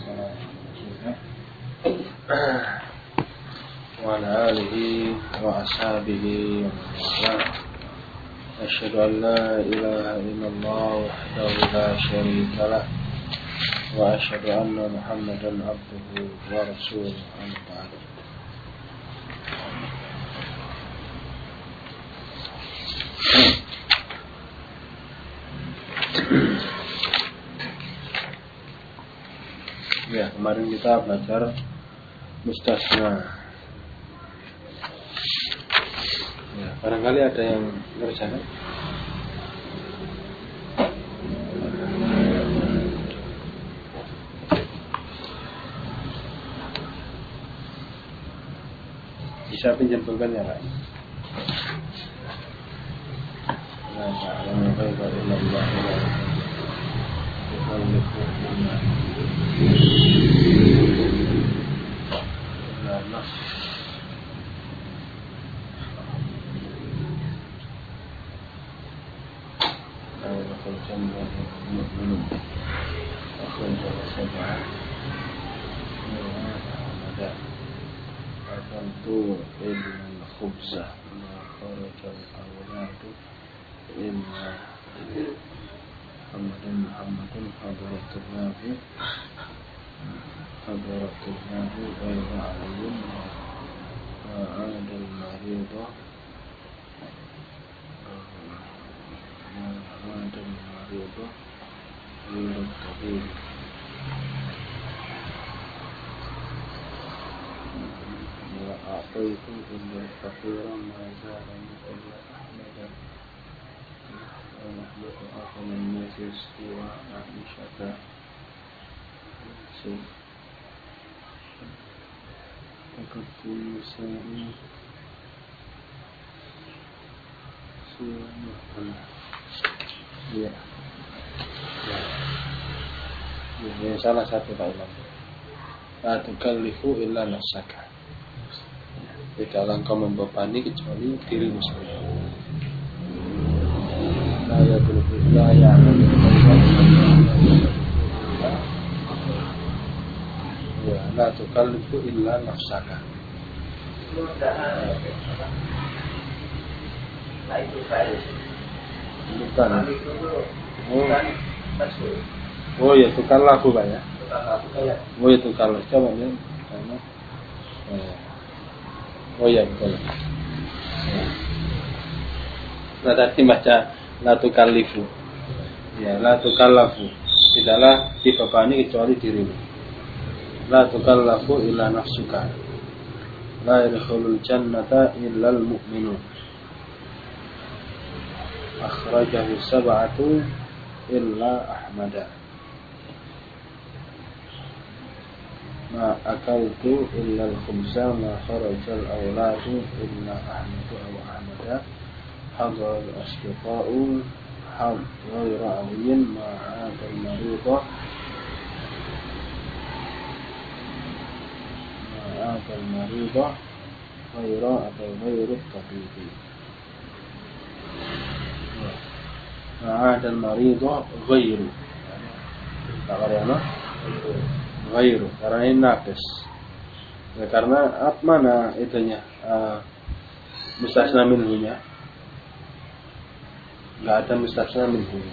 وعلى آله وأصحابه ومن والاه أشهد أن لا إله إلا الله وحده لا شريك له وأشهد أن محمدا عبده ورسوله أما بعد. Ya, kemarin kita belajar mustasna. Ya, barangkali ada yang ngerjakan. Bisa pinjam pulpen ya, Pak? Nah, yang baik dari Allah. Salah satu Pak Imam. La tukallifu illa nafsaka. Tidaklah engkau membebani kecuali dirimu sendiri. La yaghlibu illa ya'lamu ya, la tukallifu illa nafsaka. Bukan. Oh ya, tukar lagu Pak ya. Oh ya, tukar lagu. Coba ya. Oh ya, betul. Nah, tadi baca la tukallifu. Ya, la tukallafu. Tidaklah dibebani kecuali dirimu. La tukallafu illa nafsuka. La yadkhulul jannata illa al-mu'minun. Akhrajahu sab'atu illa Ahmada. Ma akaltu illa al-khubza ma kharajal awladu illa Ahmadu aw Ahmada. Hadar al-asdiqa'u ghayra aliyin ma'adal maridah ghayra atau ghayrut tabibi. Ma'adal maridah ghayru. Tak ada ghairu, karena ini naqis. Ya, karena mana itunya mustasna minhunya? Enggak ada mustasna minhunya.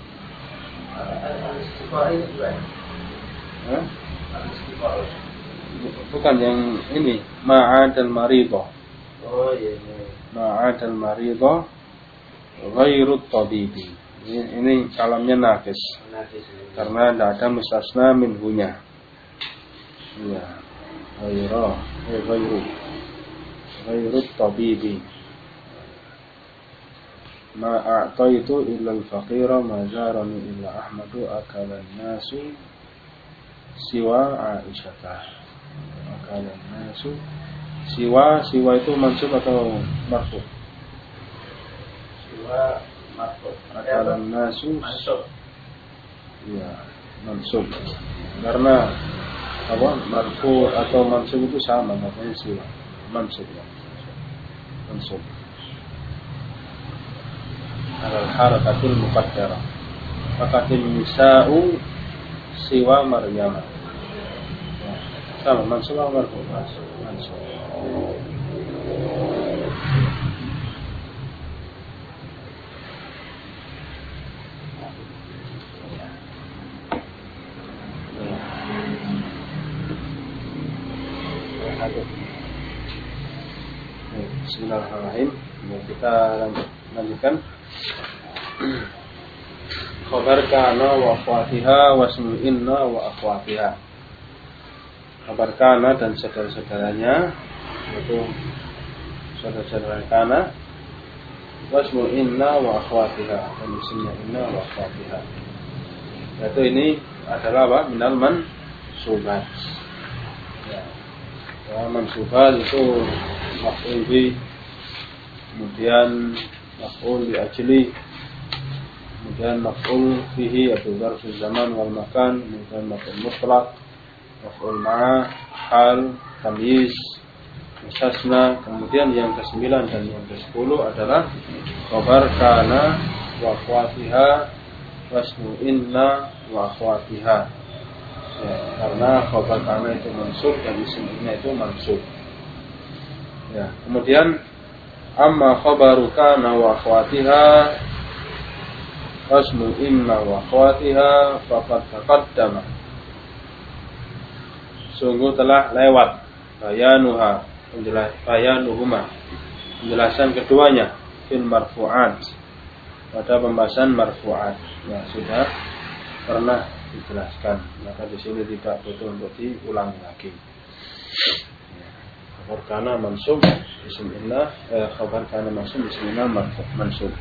Bukan yang ini, ma'adal maridah. Oh iya. Ma'adal maridah ghairut tabibi. Ini kalamnya naqis. Karena tidak ada mustasna minhunya. Ya, ghairut tabibi. Ma a'taitu illa al-faqira ma zarani illa Ahmadu akalan nasu siwa Aisyata. Akalan nasu siwa itu mansub atau marfu? Siwa marfu. Akalan nasu mansub. Ya, mansub. Karena apa? Marfu atau mansub itu sama, makanya siwa. Mansub ya. Mansub. Al-harakatul muqaddarah. Maka nisa'u siwa Maryam. Sama mansub atau marfu? Mansub. Bismillahirrahmanirrahim. Kita lanjutkan. Khabar kana wa akhwatiha wa ismu inna wa akhwatiha. Khabar kana dan saudara-saudaranya, yaitu saudara-saudara kana, wa ismu inna wa akhwatiha, dan ismnya inna wa akhwatiha. Yaitu ini adalah apa? Minal mansubat. Ya. Mansubat itu maf'ul bi, kemudian maf'ul bi ajli, kemudian maf'ul fihi atau dzarful zaman wal makan, kemudian maf'ul mutlaq, maf'ul ma'a, hal, tamyiz, mustasna. Kemudian yang ke-9 dan yang ke-10 adalah khabar kana wa akhwatiha wa ismu inna wa akhwatiha. Ya, karena khabar kana itu mansub dan isim inna itu mansub. Ya, kemudian amma khabaru kana wa akhwatiha wasmu inna wa akhwatiha faqad taqaddama. Sungguh telah lewat bayanuhuma, penjelasan keduanya fil marfu'at, pada pembahasan marfu'at. Ya, sudah pernah dijelaskan, maka di sini tidak butuh untuk diulang lagi. Khabar kana mansub isim inna, khabar kana mansub isim inna mansub.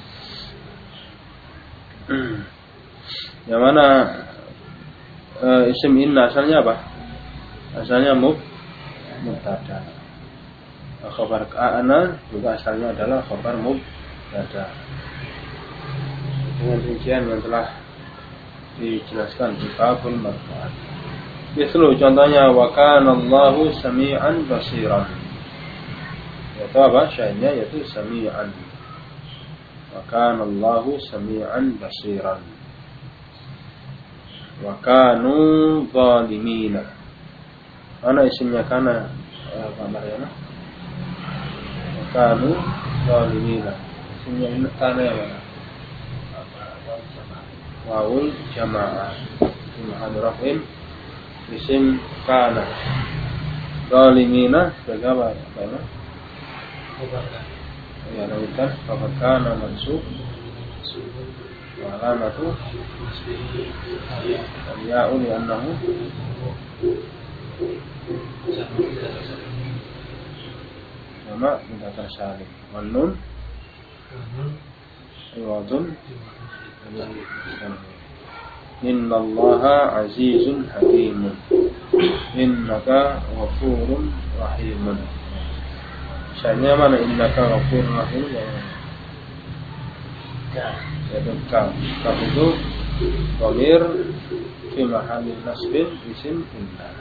Yang mana isim inna asalnya apa? Asalnya mubtada. Khabar kana juga asalnya adalah khabar mubtada. Dengan rincian yang telah dijelaskan di babul marfu'at. Mislu contohnya wa kana Allahu sami'an basiran. Yaitu apa? Syai'nya yaitu sami'an. Wa kana Allahu sami'an basiran. Wa kanu zalimina. Mana isimnya kana? Apa Maryana? Wa kanu zalimina. Isimnya kana ya mana? Wawul jamaah Mahal raf'in isim kana. Zalimina sebagai apa? Ya, lanjutkan. Khabar kana mansub wa alamatu ya'u li'annahu sama mudzakkar salim. Wan nun iwadun. Innallaha azizun hakimun. Innaka ghafurun rahimun. Syai'nya mana innaka ghafurun rahim? Ya, kaf. Kaf itu dhamir fi mahallin nasbin isim inna.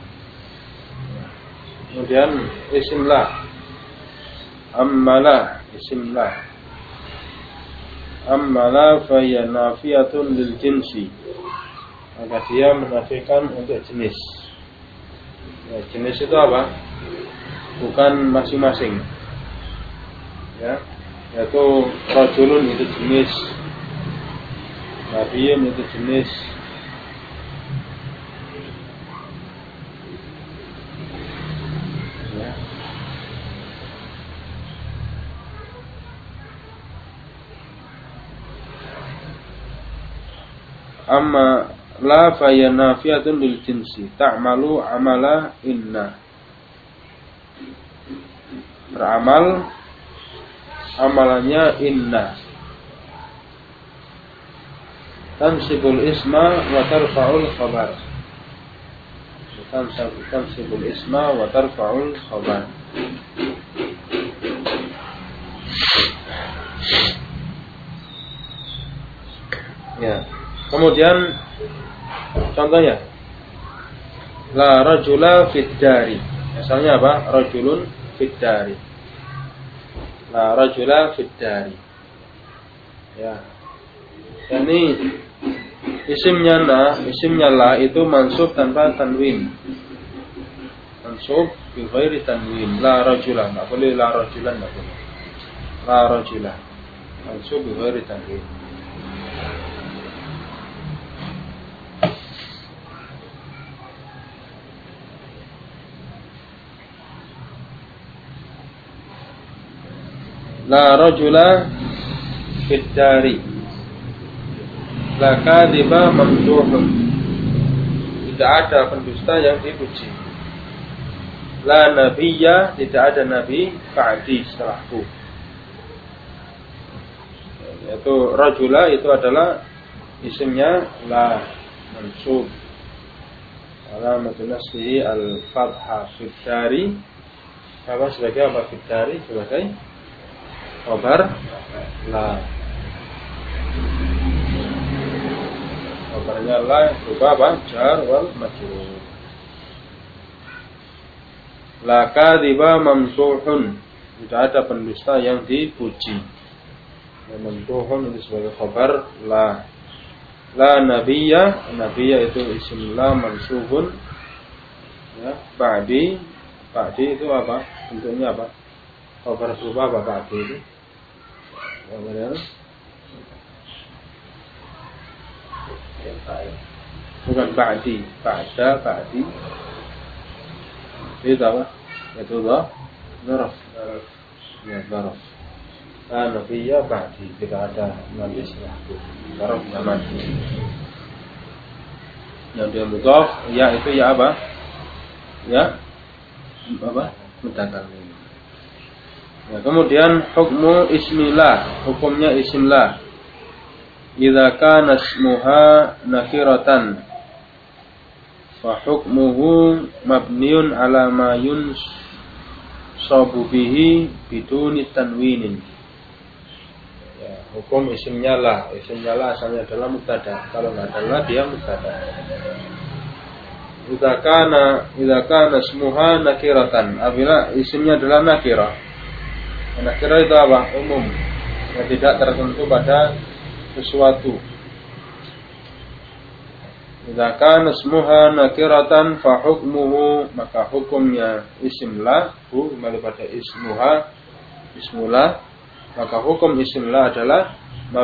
Kemudian isim la. Ammala isim la. Ammala faya nafiyatun lil jinsi, maka dia menafikan untuk jenis. Ya, jenis itu apa? Bukan masing-masing. Ya, yaitu rajulun itu jenis, nabiyun itu jenis. Amma la faya nafiyatun lil jinsi ta'malu amala inna. Beramal amalannya inna. Tansibul isma wa tarfa'ul khabar. Tansibul isma wa tarfa'ul khabar. Ya. Kemudian contohnya la rajula fid dari. Asalnya apa? Rajulun fid dari. La rajula fid dari. Ya. Ini isimnya la itu mansub tanpa tanwin. mansub bi ghairi tanwin. La rajulan, enggak boleh la rajulan, enggak boleh. La rajulan mansub bi ghairi tanwin. La rajula fid dari. La kadhiba mamduhun. Tidak ada pendusta yang dipuji. La nabiyya, tidak ada nabi ba'di setelahku. Yaitu rajula itu adalah isimnya la mansub. Alamatun nasbihi al-fathah fid dari. Apa sebagai apa fid dari? Sebagai khabar la. Khabarnya la berupa apa? Jar wal majrur. La kadhiba mamduhun. Tidak ada pendusta yang dipuji. Mamduhun itu sebagai khabar la. La nabiyya, nabiyya itu isim la mansubun. Ya, ba'di. Ba'di itu apa? Bentuknya apa? Khabar berupa apa ba'di itu? Bukan ba'di, ba'da, ba'di. Itu apa? Itu dharaf. Ya, dharaf. Nabiyya ba'di, tidak ada nabi setelahku. Dharaf zaman. Yang dia mudhaf, ya itu ya apa? Ya apa? Mutakallim. Ya, kemudian hukmu ismillah, hukumnya isimlah. Idza kana ismuha nakiratan fa hukmuhu mabniun ala ma yunsabu bihi biduni tanwinin. Ya, hukum isimnya lah. Isimnya lah asalnya adalah mubtada. Kalau enggak adalah dia mubtada. Idza kana ismuha nakiratan, apabila isimnya adalah nakirah. Nakirah itu apa? Umum, yang tidak tertentu pada sesuatu. Idza kana ismuha nakiratan fa hukmuhu, maka hukumnya isimlah, kembali pada ismullah, maka hukum isimlah adalah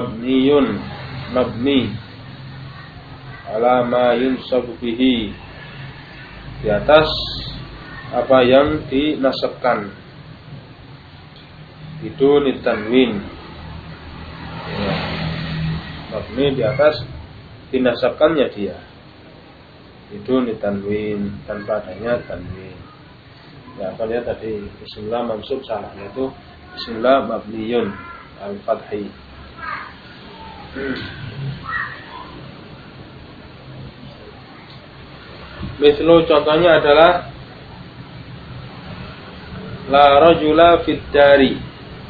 mabni ala ma yunsabu bihi, di atas apa yang dinasabkan. Itu tanwin. Ya. Mabni di atas dinasabkannya dia. Itu tanwin, tanpa adanya tanwin. Ya, apa lihat tadi isimlah mansub salah, yaitu isimlah mabniyun al-fathi. Mislu contohnya adalah la rajula fid dari.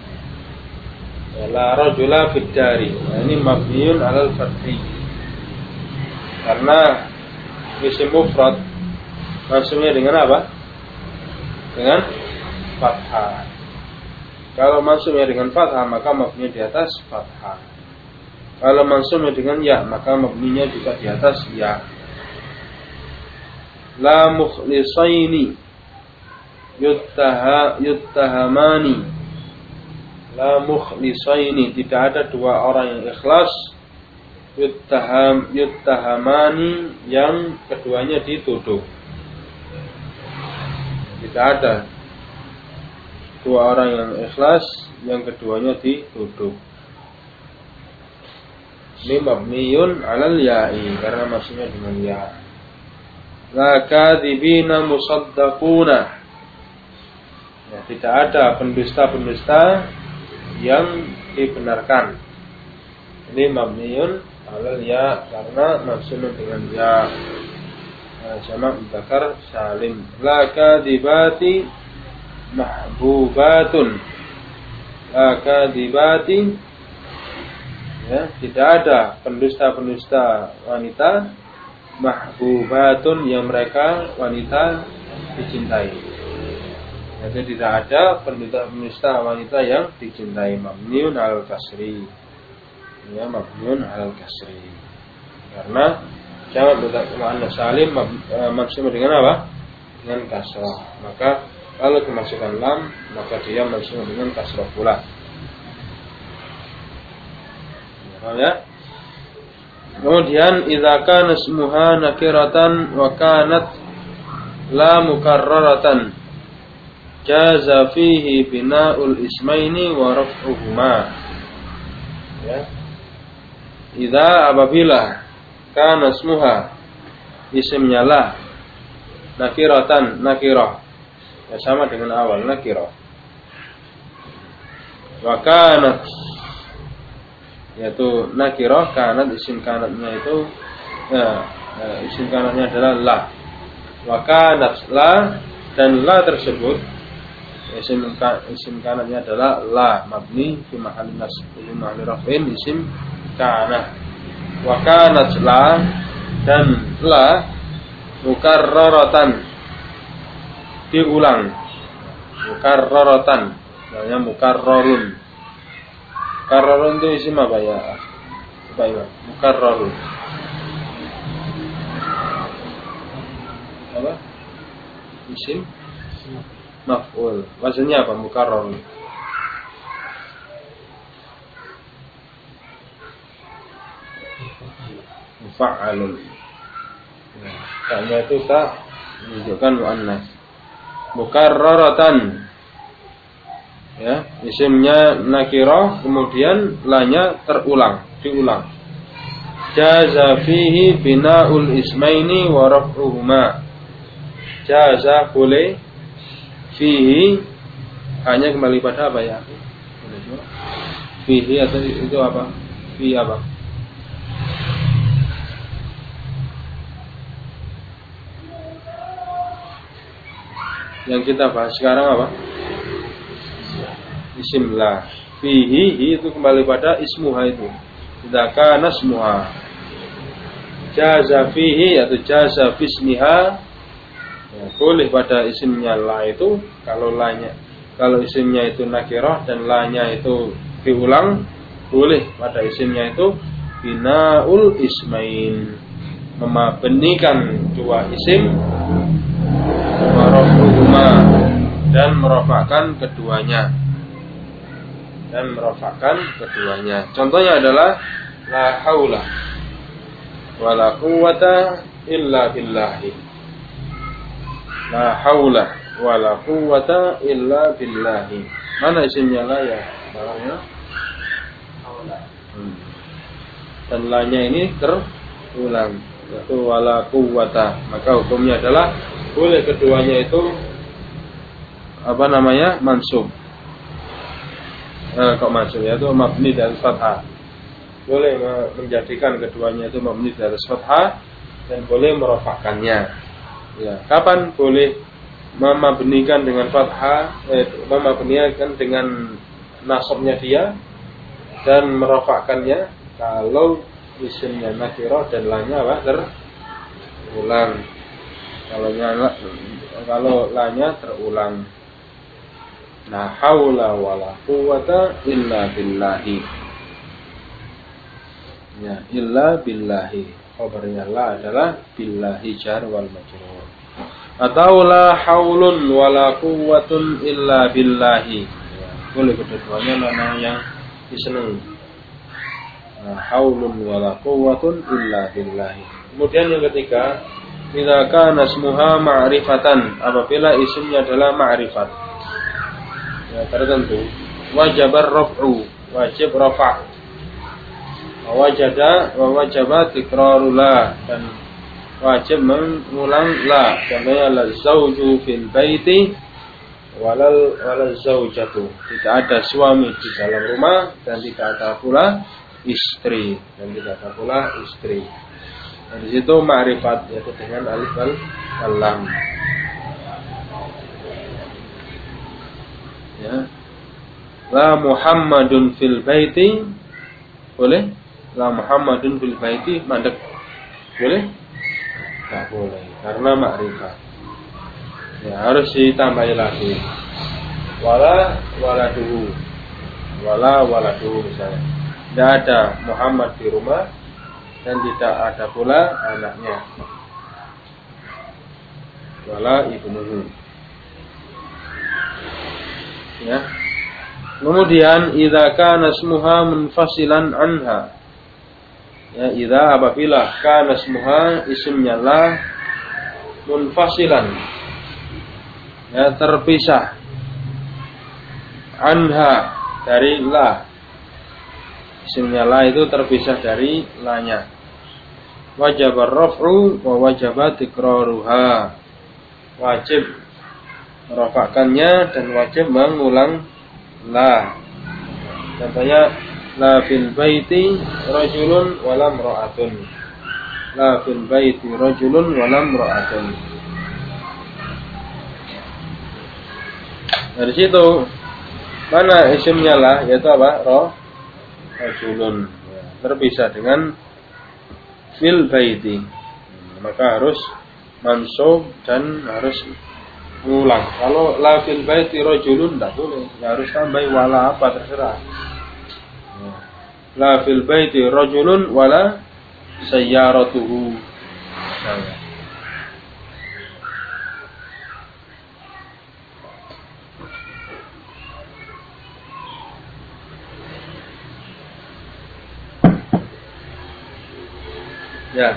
La rajula fid dari. Nah, ini mabniun 'alal fathi. Karena isim mufrad maksudnya dengan apa? Dengan fathah. Kalau maksudnya dengan fathah maka mabninya di atas fathah. Kalau maksudnya dengan ya maka mabninya juga di atas ya. La mukhlisaini yuttahamani. La mukhlisaini, tidak ada dua orang yang ikhlas. Yuttahamani, yang keduanya dituduh. Tidak ada dua orang yang ikhlas, yang keduanya dituduh. Ini mabniyun 'alal ya'i, karena maksudnya dengan ya. La kadzibina musaddaquna. Ya, tidak ada pendusta-pendusta yang dibenarkan. Ini mabniun 'alal ya, karena maksudnya dengan ya. Jamak mudzakkar salim. La kadzibati mahbubatun. La kadzibati, ya, tidak ada pendusta-pendusta wanita mahbubatun, yang mereka wanita dicintai. Jadi tidak ada pendusta wanita yang dicintai. Mabniun 'alal kasri. Ya, mabniun 'alal kasri. Karena jamak mudzakkar muannas salim maksudnya dengan apa? dengan kasrah. Maka kalau kemasukan lam, maka dia mansub dengan kasrah pula. Paham ya? Kemudian idza kana ismuha nakiratan wa kanat la mukarraratan jaza fihi bina'ul ismaini wa raf'uhuma. Ya. Idza apabila kana ismuha isimnya la nakiratan nakirah ya sama dengan awal nakirah. Wa kanat yaitu nakirah, kanat isim kanatnya itu isim kanatnya adalah la. Wa kanat la, dan la tersebut isim kanatnya adalah la mabni fi mahalli nasb fi mahalli raf'in isim kanat. Wa kanat la, dan la mukarraratan diulang, mukarraratan namanya mukarrarun. Mukarrarun itu isim apa ya? Apa ya? Mukarrarun apa? Isim maf'ul. Wazannya apa? Mukarrarun. Mufa'alun. Kayaknya itu tak menunjukkan muannas. Mukarraratan. Ya, isimnya nakirah, kemudian lanya terulang, diulang. Jaza fihi bina'ul ismaini wa raf'uhuma. Jaza boleh, fihi hanya kembali pada apa ya? Fihi atau itu apa? Fi apa? Yang kita bahas sekarang apa? Isim la. Fihi itu kembali pada ismuha itu. Idza kana ismuha. Jaza fihi atau jaza fismiha. Ya, boleh pada isimnya la itu kalau isimnya itu nakirah dan la-nya itu diulang, boleh pada isimnya itu bina'ul ismain, memabnikan dua isim marfu'uma dan merofakkan keduanya. Contohnya adalah la haula wala quwwata illa billahi. La haula wala quwwata illa billahi. Mana isimnya la ya? Barangnya haula. Dan la-nya ini terulang, yaitu wala quwwata. Maka hukumnya adalah boleh keduanya itu apa namanya? Mansub. Kok mansub, yaitu mabni dari fathah. Boleh menjadikan keduanya itu mabni dari fathah dan boleh merofakkannya. Ya, kapan boleh memabnikan dengan fathah, memabnikan dengan nasabnya dia dan merofakkannya kalau isimnya nakirah dan lanya apa? Terulang. Kalau lanya terulang. La haula wala quwwata illa billahi. Ya, illa billahi. Khabarnya la adalah billahi jar wal majrur. Atau la haulun wala quwwatun illa billahi. Ya, boleh kedua-duanya mana yang disenangi. La haulun wala quwwatun illa billahi. Kemudian yang ketiga, idza kana ismuha ma'rifatan, apabila isimnya adalah ma'rifat. Ya, tertentu. Wajabar raf'u, wajib rafa'. Wajaba tikrarul la, dan wajib mengulang la. Contohnya la zauju fil baiti walal zaujatu. Tidak ada suami di dalam rumah dan tidak ada pula istri. Dan di situ ma'rifat, yaitu dengan alif wal lam. Ya. La Muhammadun fil baiti, boleh? La Muhammadun fil baiti mandek, boleh? Tak boleh, karena ma'rifat. Ya, harus ditambahi lagi. Waladuhu misalnya. Tidak ada Muhammad di rumah dan tidak ada pula anaknya. wala ibnuhu. Ya. Kemudian idza kana ismuha munfasilan anha. Ya, idza apabila kana ismuha isimnya la munfasilan. Ya, terpisah anha dari la. Isimnya la itu terpisah dari la-nya. Wajib ar-raf'u wa wajib tikraruha. Wajib merofakkannya dan wajib mengulang la. Contohnya la fil baiti rajulun wa lam ra'atun. La fil baiti rajulun wa lam ra'atun. Dari situ mana isimnya la, yaitu apa? Rajulun. Ya, terpisah dengan fil baiti. Maka harus mansub dan harus ulang. Kalau la fil baiti rajulun tidak boleh. Ya, harus tambah wala apa terserah. Ya. La fil baiti rajulun wala sayyaratuhu. Nah, ya.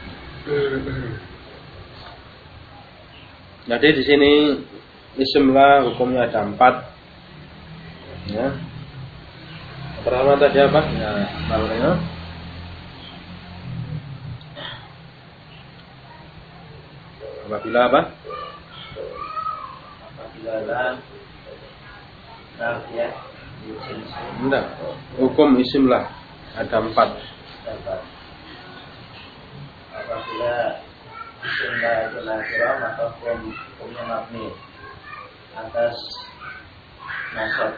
Jadi di sini isim la hukumnya ada 4. Ya. Pertama tadi apa? Ya, namanya. Apabila apa? Apabila la ya. Enggak. Hukum isim la ada 4. Apabila isim la itu nakirah maka hukumnya mabni atas nasab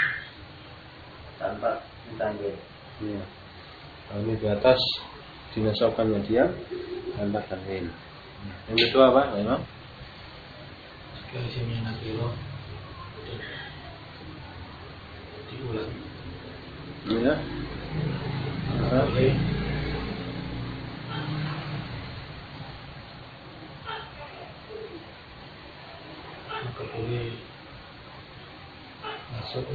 tanpa ditanwin. Ya. Ini di atas dinasabkannya dia tanpa tanwin. Yang kedua apa? Memang Jika isimnya nakirah diulang. ya. Oke. Maka boleh masuk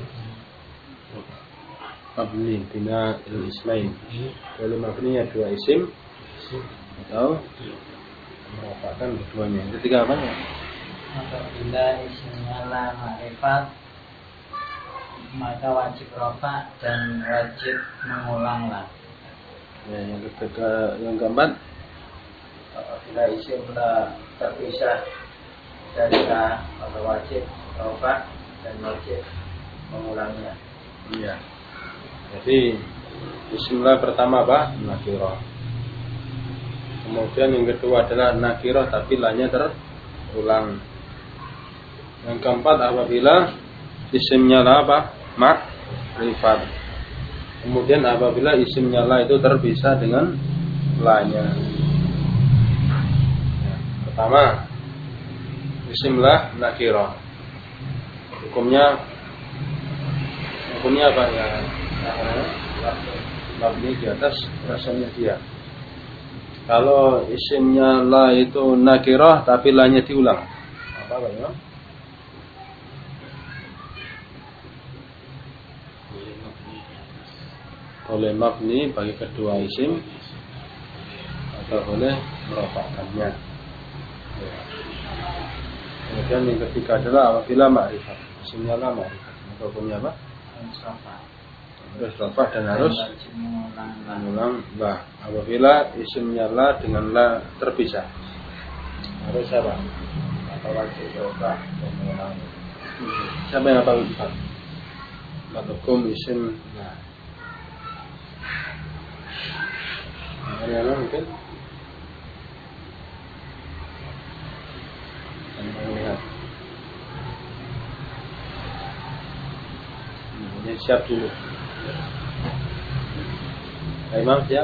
Mabni bina al-ismain. Boleh mabninya 2 isim atau merapatkan keduanya. Yang ketiga apa ya? apabila isimnya la ma'rifat maka wajib rafa dan wajib mengulang la. Ya, yang ketiga, yang keempat Apabila isim la terpisah dari la maka wajib rafa dan wajib mengulangnya. iya. Jadi isim la pertama apa? Nakirah. Kemudian yang kedua adalah nakirah tapi la-nya terulang. Yang keempat apabila isimnya la apa? Ma'rifat. Kemudian apabila isimnya la itu terpisah dengan la-nya. Ya, pertama isim la nakirah. Hukumnya apa ya? Mabni di atas rasanya dia. Kalau isimnya la itu nakirah tapi la-nya diulang. Apa ya? Boleh mabni bagi kedua isim atau boleh merofakkannya. Ya. Kemudian yang ketiga adalah apabila ma'rifat. Isimnya la ma'rifat. Maka hukumnya apa? Harus rafah dan harus mengulang la. Apabila isimnya la dengan la terpisah, harus apa? Maka wajib rafah dan mengulang. Siapa yang hafal 4? Hukum isim la. Ada mungkin? Kita lihat. Ini siap dulu. Imam siap?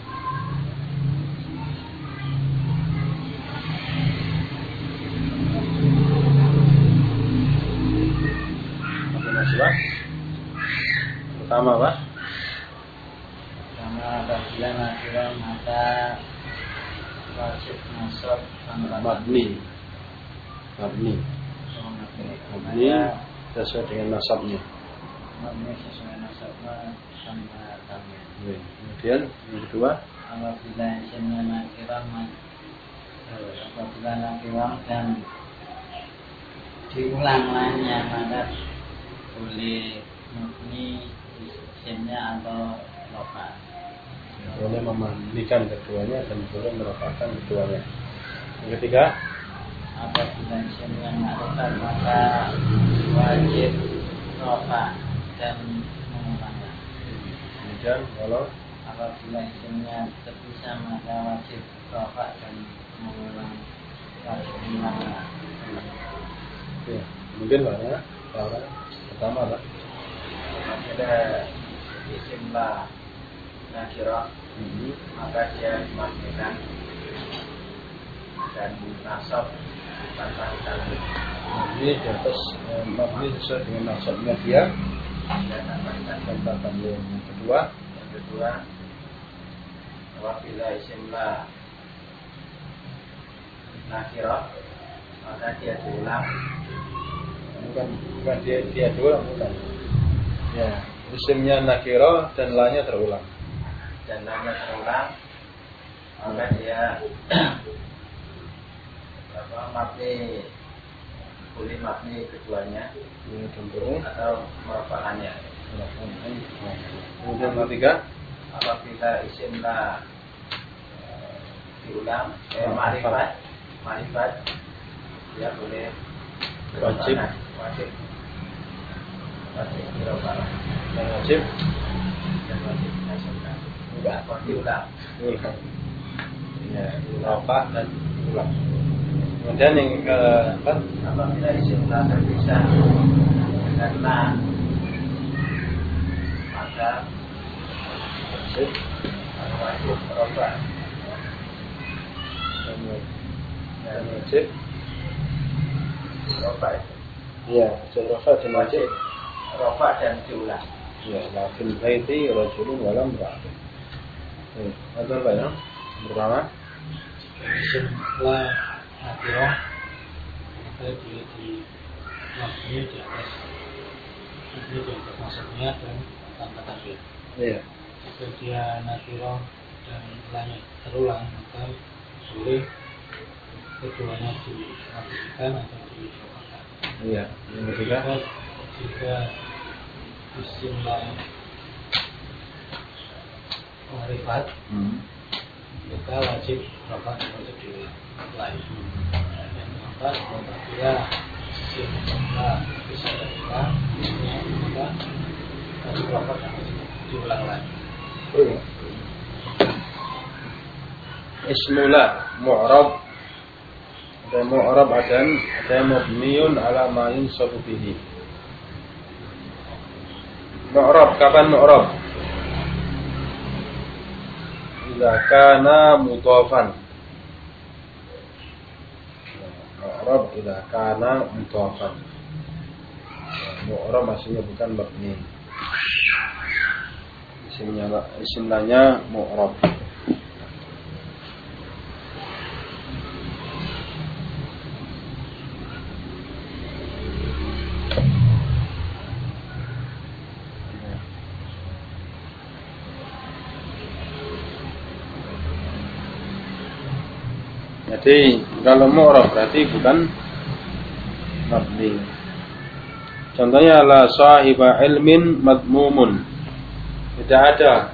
Apa nasibah? Pertama apa? Pertama apabila nakirah maka wajib nasab tanpa Mabni. Mabni. Mabni sesuai dengan nasabnya. Mabni sesuai nasabnya tanpa tamyiz. Kemudian yang kedua, apabila isimnya nakirah apabila nakirah dan diulang lainnya maka boleh mabni isimnya atau rofa. Boleh memabnikan keduanya dan boleh merofakkan keduanya. Yang ketiga, apabila isimnya ma'rufat maka wajib rofa dan mengulangnya. Kemudian kalau apabila isimnya terpisah maka wajib rofa dan mengulang wajib mengulang. ya, mungkin mana? Pertama apa? Apabila isim la nakirah maka dia dimabnikan dan nasab tanpa tamyiz. Mabni di atas mabni sesuai dengan nasabnya dia Dan tanpa tamyiz. Yang kedua, apabila isim la nakirah maka dia diulang bukan dia dua bukan. Ya, isimnya nakiro dan lanya terulang. dan lainnya terulang maka dia mabni boleh mabni keduanya Ya, contohnya. atau merupakannya. Kemudian yang ketiga, Apabila isim la diulang ma'rifat dia boleh Wajib dirubah yang wajib dan wajib nasabkan diulang. Ya, rofa dan ulang. Kemudian yang keempat, Apabila isim la terpisah dengan la maka wajib rofa dan wajib. rofa Ya, rofa dan wajib. rofa dan diulang. Ya, lakin baiti rajulun walam ra'atun. Ada apa ya? Pertama, Isim la nakirah maka dia di mabni di atas nasabnya dan tanpa tamyiz. iya. Jika dia nakirah dan lainnya terulang maka boleh keduanya dimabnikan atau dirofakan. Iya, yang ketiga, Jika isim la ma'rifat maka wajib rofa dan wajib diulang. Yang keempat, apabila isim la bisa terulang maka wajib rofa dan wajib diulang lagi. ismula mu'rab. Ada mu'rab ada mabniun ala ma yunsabu bihi. Mu'rab, kapan mu'rab? Idza kana mudhafan. Mu'rab idza kana mudhafan. Mu'rab maksudnya bukan mabni. Isimnya mu'rab. Jadi kalau mu'rab berarti bukan mabni. Contohnya la sahiba ilmin madmumun. Tidak ada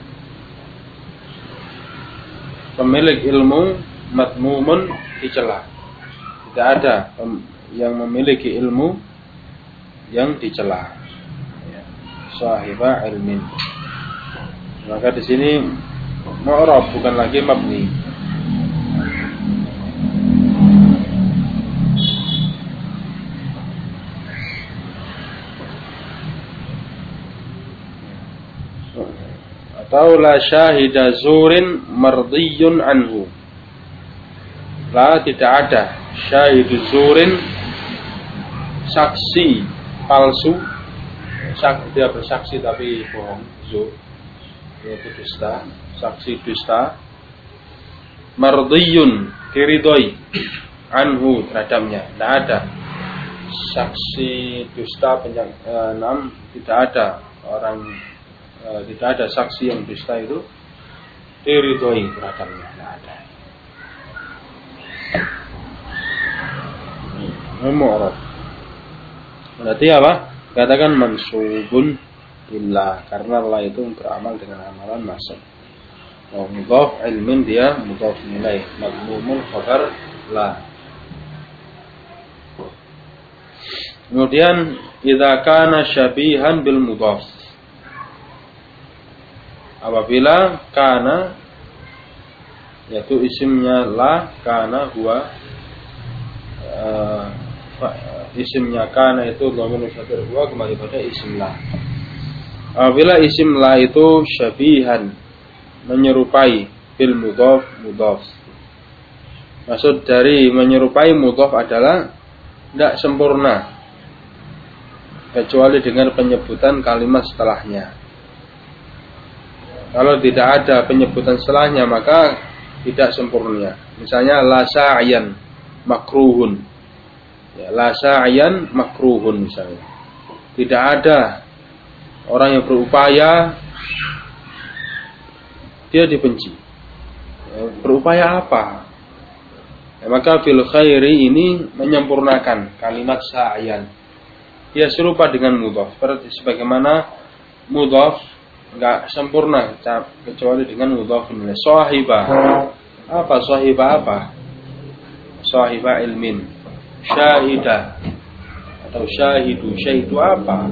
pemilik ilmu madmumun dicela. Tidak ada yang memiliki ilmu yang dicela. Sahiba ilmin. Maka di sini mu'rab bukan lagi mabni. Atau la syahida zurin mardiyun anhu. La, tidak ada syahidu zurin, saksi palsu. Dia bersaksi tapi bohong, zur, yaitu dusta, saksi dusta. Mardiyun, diridhoi, anhu terhadapnya. Tidak ada saksi dusta tidak ada orang tidak ada saksi yang dusta itu diridhoi terhadapnya. Tidak ada. Mu'rab. Berarti apa? Katakan mansubun billah, karena Allah itu beramal dengan amalan nasab. Wa mudhaf ilmin dia mudhaf ilaih, madmumul khabar la. Kemudian idza kana syabihan bil mudhaf. Apabila kana yaitu isimnya la, kana huwa isimnya kana itu dhamir mustatir huwa kembali pada isim la. Apabila isim la itu syabihan menyerupai bil mudhaf. Maksud dari menyerupai mudhaf adalah tidak sempurna kecuali dengan penyebutan kalimat setelahnya. Kalau tidak ada penyebutan setelahnya maka tidak sempurna. Misalnya la sa'yan makruhun. Ya, la sa'yan makruhun misalnya. Tidak ada orang yang berupaya, dia dibenci. Ya, berupaya apa? Ya, maka fil khairi ini menyempurnakan kalimat sa'yan. Dia serupa dengan mudhaf. Sebagaimana mudhaf enggak sempurna kecuali dengan mudhaf ilaih. Sahibah. Apa sahibah apa? Sahibah ilmin. Syahidah atau syahidu apa?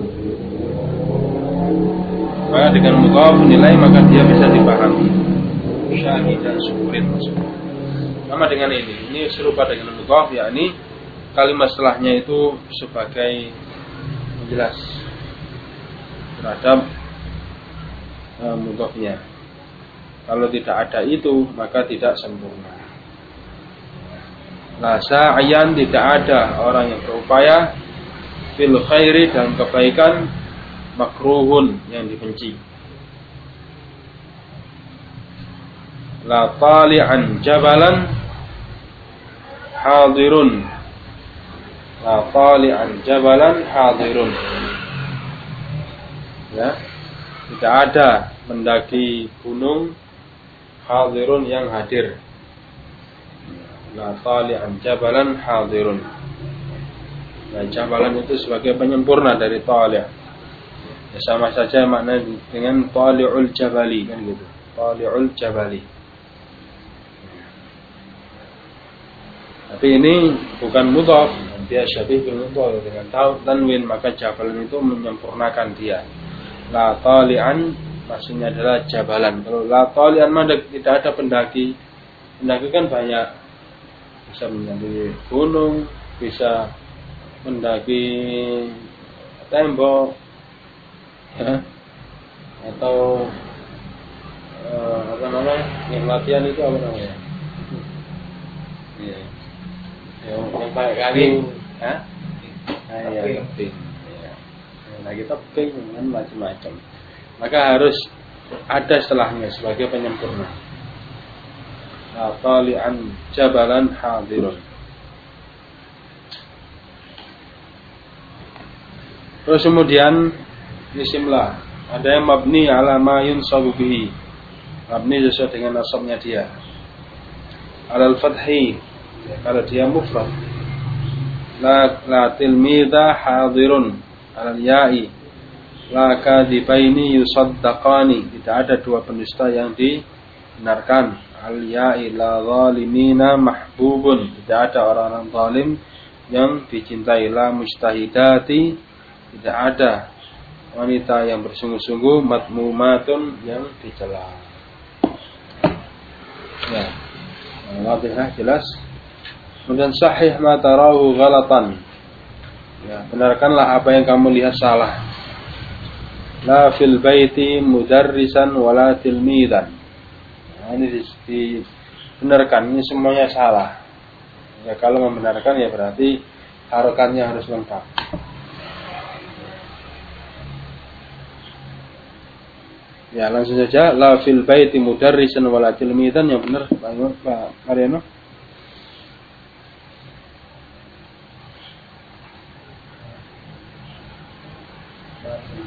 Maka dengan mudhaf nilai maka dia bisa dipahami. Syahidah syukurin maksudnya. Sama dengan ini serupa dengan mudhaf, yakni kalimat setelahnya itu sebagai menjelas terhadap mudhafnya. Kalau tidak ada itu maka tidak sempurna. La sa'yan, tidak ada orang yang berupaya fil khairi, dan kebaikan, makruhun yang dibenci. La tali'an jabalan hadirun. La tali'an jabalan hadirun. Ya, tidak ada mendaki gunung hadirun yang hadir. La tali'an jabalan hadirun. Nah, jabalan itu sebagai penyempurna dari tali'. Ya, sama saja makna dengan tali'ul jabali, kan gitu. Tali'ul jabali. Tapi ini bukan mudhaf, dia syabih bil mudhaf dengan tanwin, maka jabalan itu menyempurnakan dia. La tali'an maksudnya adalah jabalan. Kalau la tali'an maka tidak ada pendaki. Pendaki kan banyak. Bisa mendaki gunung, bisa mendaki tembok, ya, atau apa namanya, yang latihan itu apa namanya? Ya, yang pakai kain, ya, tebing, ya, lagi tebing dengan macam-macam. Maka harus ada setelahnya sebagai penyempurna. Tali'an jabalan hadirun. Terus kemudian isim la, ada yang mabni ala ma yunsabu bihi, mabni sesuai dengan nasabnya dia. Alal fathi, kalau dia mufrad. La tilmidha hadirun, alal ya'i. La kadibaini yusaddaqani, tidak ada dua pendusta yang dibenarkan. Al-ya'i la zalimina mahbubun, tidak ada orang-orang zalim yang dicintai. La mustahidati, tidak ada wanita yang bersungguh-sungguh. Matmumatun, yang dicela. Ya, wadihah, jelas. Kemudian sahih ma tarahu ghalatan, ya, benarkanlah apa yang kamu lihat salah. La fil baiti mudarrisan wala tilmidan. Nah, ini dibenarkan, ini semuanya salah. Ya, kalau membenarkan ya berarti harokatnya harus lengkap. Ya, langsung saja. La fil baiti mudarrisan wala tilmidan, yang benar Pak Mariano.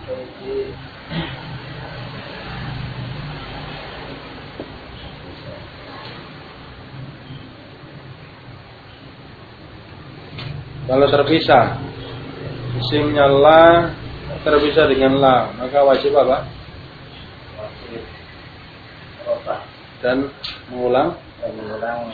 Kalau terpisah, isimnya la terpisah dengan la, maka wajib apa? Wajib rofa Dan mengulang mengulang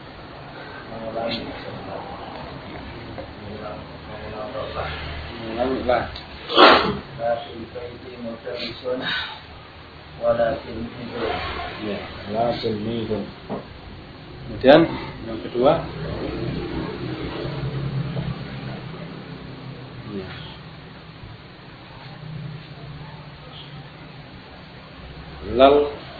rofa. mengulang la. Lakin itu mutalisun walakin itu. Ya, la tilmidun. Kemudian yang kedua, ya. Lal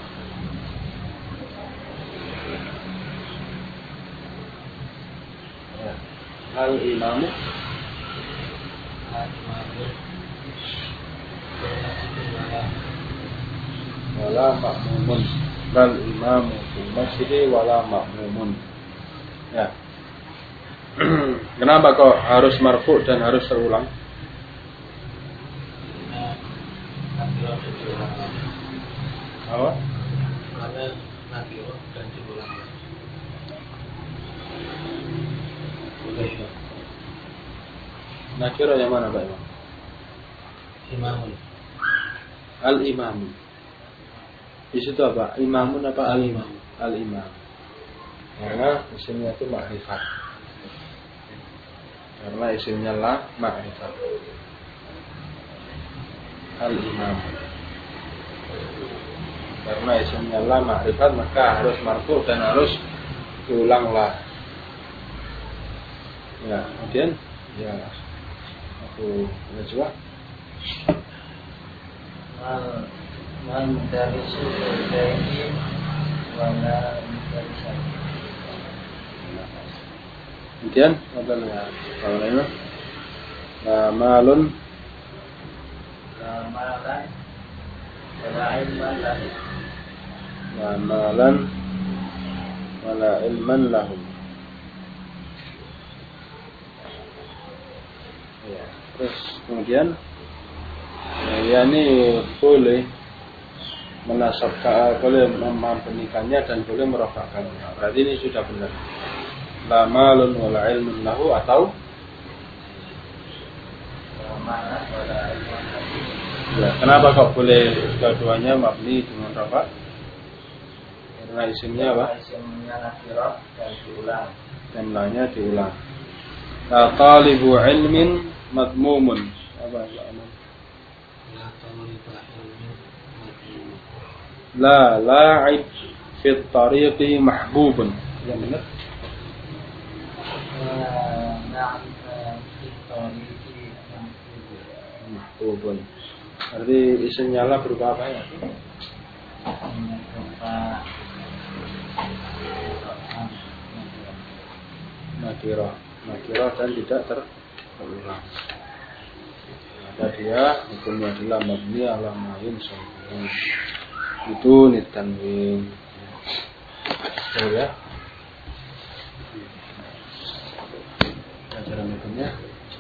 ya. Al imamu wala makmumun. Lal imamu fil masjid wala makmumun. Ya. Kenapa kok harus marfu dan harus terulang? Apa? Karena nakiro dan diulang. Nakiro yang mana Pak Imam? Imamun. Al-imam. Di situ apa? Imamun apa al-imam? Al-imam. Karena isimnya itu ma'rifat. Karena isimnya la ma'rifat. Al-imam. Karena isimnya la ma'rifat maka harus marfu dan harus diulang la. Ya, kemudian ya aku coba. Mal mudarisu ilaihi wala mudarisan. Kemudian apa namanya? Kalau lainnya malun Malan wala ilman lahu. malan wala ilman lahum. Ya, terus kemudian ya ini boleh menasabkan, boleh membenikannya dan boleh merofakkannya. Berarti ini sudah benar. La malun wala ilmun lahu atau Malan wala ilman lahu. ya, kenapa kok boleh kedua-duanya mabni dengan rafa? Karena isimnya apa? Isimnya nakiro dan diulang. Dan la-nya diulang. La talibu ilmin madmumun. Apa ya? La la'ib fit tariqi mahbubun. Yang benar? Na'am fitoriki Mahbubun. Berarti isimnya la berupa apa ya? Nakirah. Nakirah dan tidak terulang. Maka dia hukumnya adalah mabni ala ma'in sahih. Itu nitanwin. Betul ya? Ajaran hukumnya.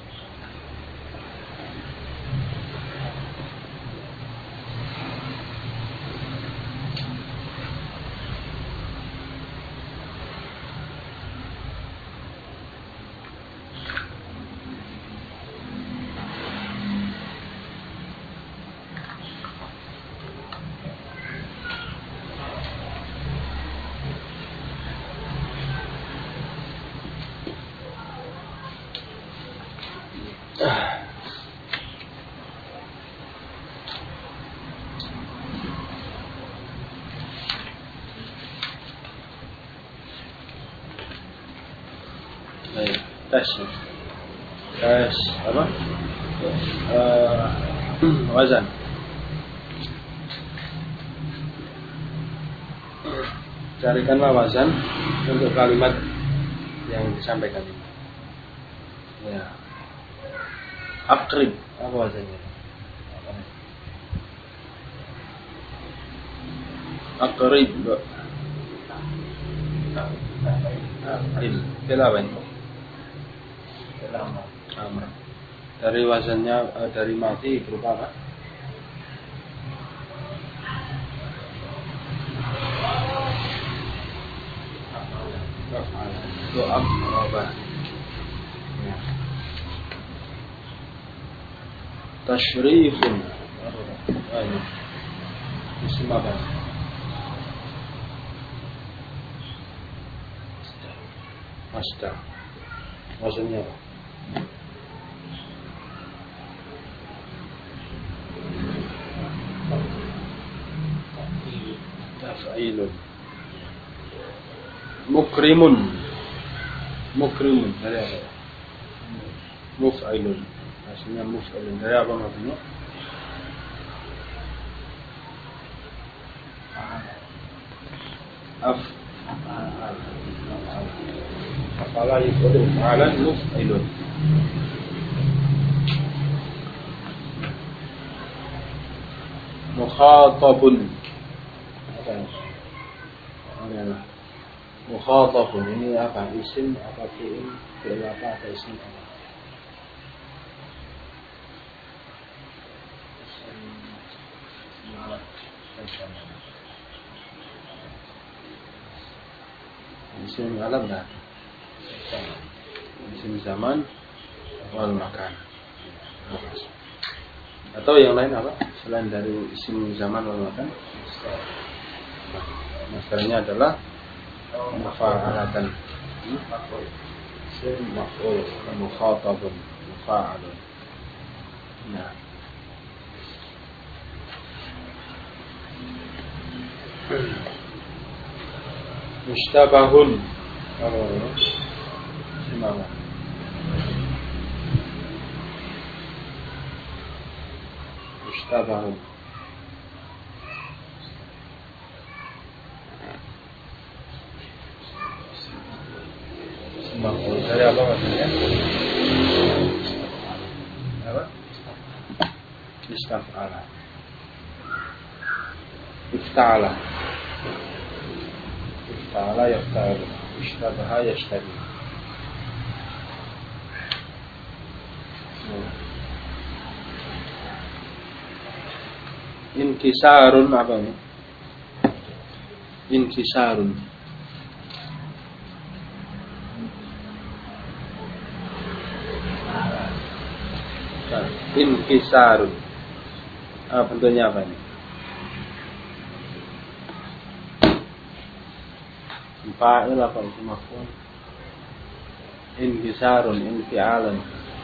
Baik, tes apa? Wazan. Carikanlah wazan untuk kalimat yang disampaikan ini. Ya. Akrib, apa wazannya? Akrib. Akrib. Kira apa ini? Amr. Dari wazannya dari mati berupa apa? Itu aqraba. Ya. Tashrifun. Ayo. Isim apa? Masdar. Maksudnya apa? Taf'ilun. Mukrimun. Mukrimun dari apa? Muf'ilun. Maksudnya muf'ilun dari apa maksudnya? Afala yuf'alu fa'alan muf'ilun. Mukhatabun. Apa ini? Mukhatabun ini apa? Isim apa fi'il? Fi'il apa atau isim apa? Isim alam dah. Isim zaman wal makan. Atau yang lain apa? Selain dari isim zaman wal makan? Masdarnya adalah mufa'alatan. Isim maf'ul, mukhatabun, mufa'alun. Nah. Mustabahun. Apa ini? Isim apa? Mustabahun. Maf'ul dari apa maksudnya? Apa? Istaf'ala. Ifta'ala. Ifta'ala yafta'alu. Ishtabaha yashtabi. Inkisarun apa ini? Inkisarun. Inkisarun. Bentuknya apa ini? Fa'il apa itu maf'ul? Inkisarun, infi'alan.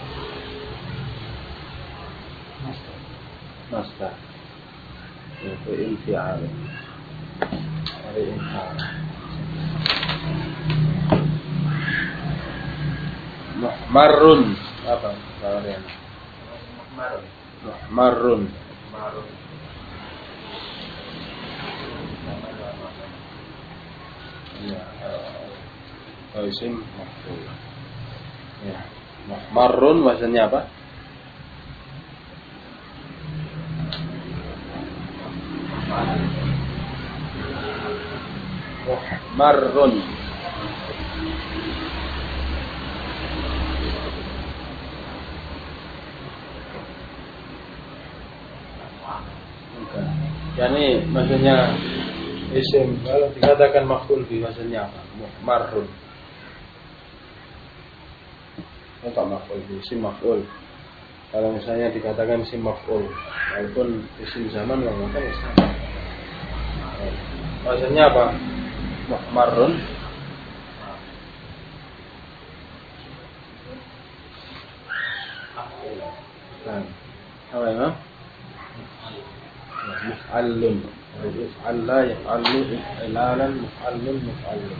Masdar. Itu infi'alan. Dari infi'alan. Muhmarrun apa salahnya? Muhmarrun. Ya, isim maf'ul. Ya, muhmarrun maksudnya apa? Muhmarrun. Yani maksudnya isim kalau dikatakan maf'ul bi maksudnya apa? Muhmarrun. Apa maf'ul bi? Isim maf'ul. Kalau misalnya dikatakan isim maf'ul, walaupun isim zaman mengatakan sama. Maksudnya apa? Muhmarrun. Apa ya? Muf'allun. Yuf'alla yaf'allu if'alalan muf'allun muf'allun.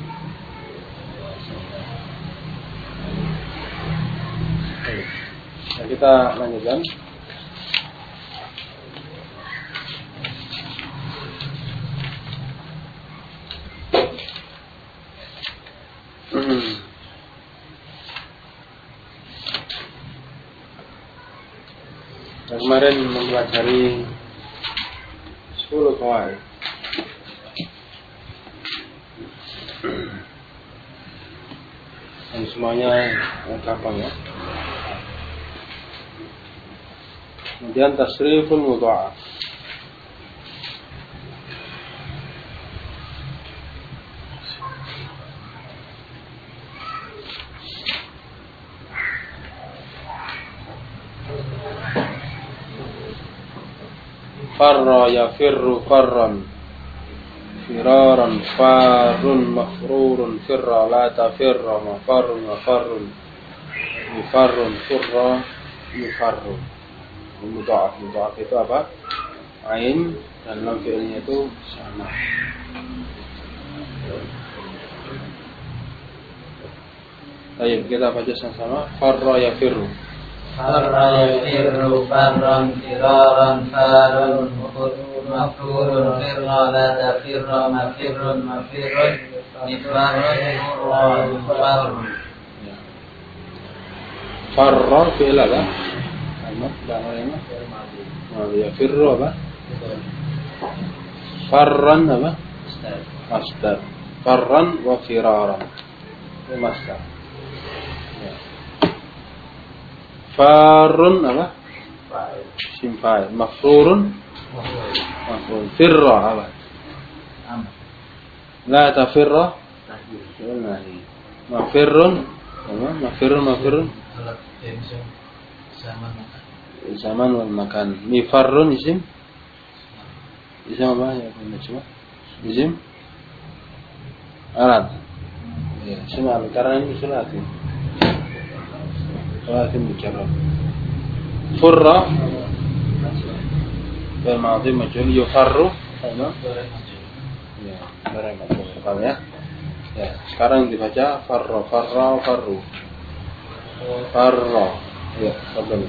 Nah, kita lanjutkan. Kemarin mempelajari 10 qawaid. Dan semuanya gampang ya. Kemudian tasriful mudha'af. Farra yafirru farran. Firaran farun mafrurun firra la tafirra mafarrun mafarrun. Yufarrun furra yufarrun. Mudha'af itu apa? Ain dan lam fi'ilnya itu sama. Baik, kita baca sama-sama. Farra yafirru. Farra yafirru farran firaran farun mafrurun firra la tafirra mafirrun mafirrun mifarrun furra yufarrun. Farra fi'il apa? Namanya yafirru apa? Farran apa? Masdar. Farran wa firaran. Itu masdar. Farun apa? Isim fa'il. Mafrurun. Mafrurun. Firra apa? La tafirra. Mafirrun. Apa? Mafirrun. Zaman wal makan. Mifarrun isim. Isim apa ya? Isim alat. Ya, isim alat. Karena ini sulati. ثلاث مجرد فر بالماضي مجهول يفر ya. Ya, sekarang dibaca farra farru. Farra. Ya, betul.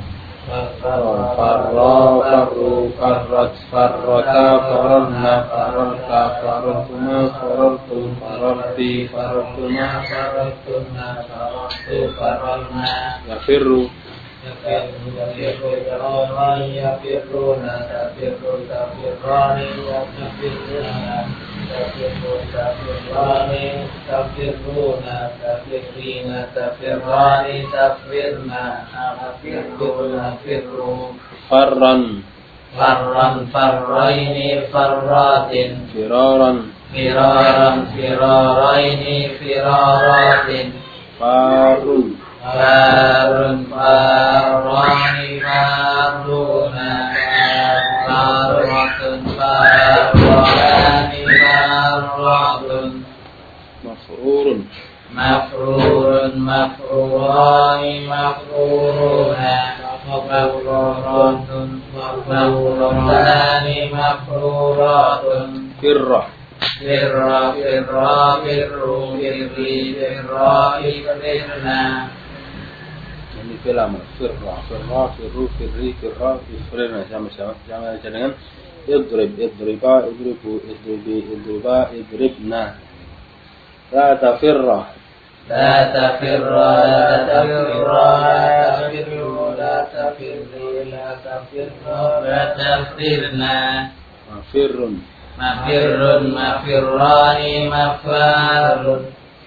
Farra farru farrat farrata farranna farrata farratuma farrattum farratti farrattuma farrattunna farrattu farranna yafirru yafirruna tafirrani yafirruna tafirrani tafirruna tafirrina tafirrani tafirna tafirruna firru farran farraini farratin firaran firaraini firaratin farrani farruna farratun farrani farratun mafrurun mafrurani mafruruna mafruratun mafrurani mafruratun firru firrina. Ini film firra firru firri firra firrina sama-sama jangan baca dengan idriba idribu idribi idriba idribna. La tafirra la tafirra la tafirra la tafirru la tafirri la tafirra la tafirna. Mafirrun mafirrani mafarrun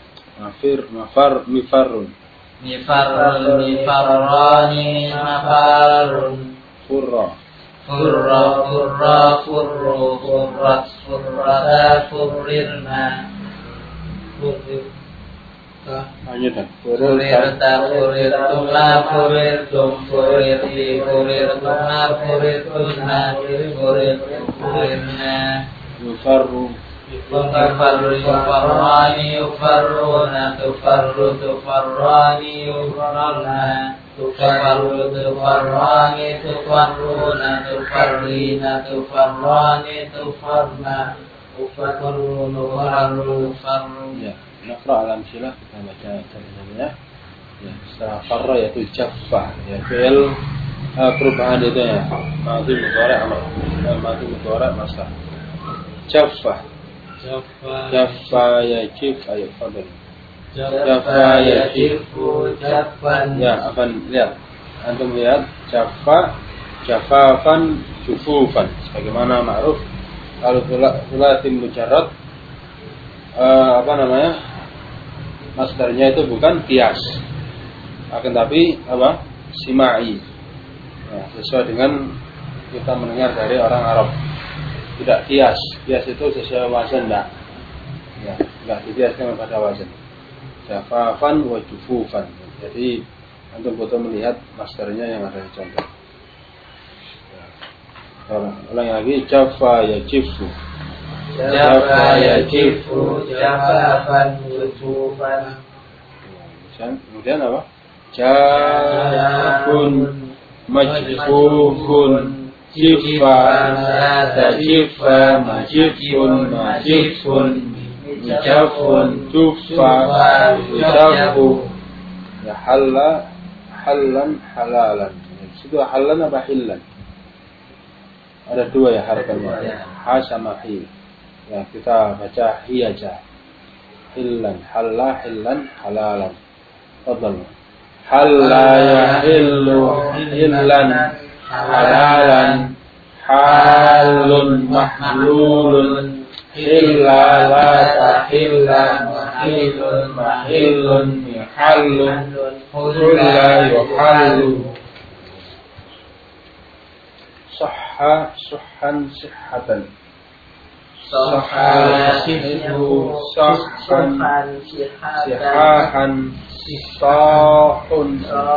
mifarrun mifarrani mafarrun furra furru furrat furrata furrirna furirta furirtum la furirtum furirti furirtum la furirtunna furirna yufarru yufarrani yufarruna tufarru tufarrani yufarruna tufarru tufarrani tufarruna tufarrina tufarrani tufarna tufarru nufarru farru. Ya, naqra al-amsilah kita baca terjemahnya. Ya, setelah farra yaitu jaffa, ya fi'il perubahan itu ya. Madhi mudhari' amr. Madhi mudhari' masdar. Jaffa yajif ayo fadl. Jaffa yajifu jaffan. Ya, akan lihat. Antum lihat jaffa jafafan jufufan sebagaimana ma'ruf. Kalau sulatim mujarrad masdarnya itu bukan qiyas. Akan tapi apa? Simai. Ya, sesuai dengan kita mendengar dari orang Arab. Tidak qiyas. Qiyas itu sesuai wazan enggak. Ya, enggak dikiaskan pada wazan. Jafafan wa jufufan. Jadi antum butuh melihat masdarnya yang ada di contoh. Ya. Ulangi lagi, jafa yajifu. Jafa yajifu jafafan wujufan. Kemudian apa? Jafun majfufun jifa tajifa majifun majifun mujafun jufa jujafu. Ya halan halalan. Itu halan apa hillan? Ada dua ya harfnya. Ha sama hi. Ya, kita baca hi aja. Hillan, halla, hillan, halalan. Fadal. Halla yahillu hillan halalan. Halun mahlulun hilla la tahilla mahillun mahillun mihallun hulla yuhallu. Sahha suhhan sihhatan. Sahha sihu sahhan sihahan sahun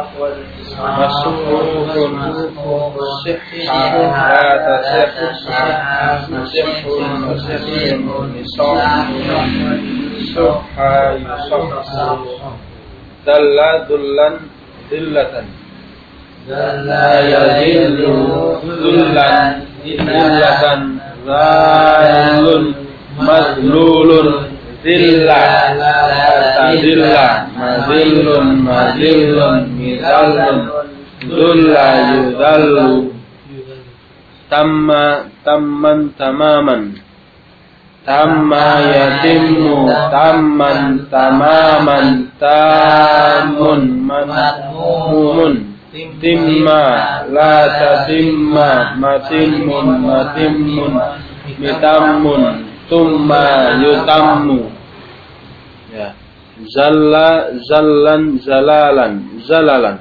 masuhun sihha la tasihha masihun masihun nisahun suhha yusahha dalla dullan dillatan. Dalla yadillu dullan dillatan zalun mazlulun zilla tazilla mazillun mazillun mizallun zulla yuzallu tamma tamman tamaman tamma yatimmu tamman tamaman tamun madmumun timma la tatimma matimmun matimmun mitammun tumma yutammu. Ya. Zalla zallan zalalan zalalan.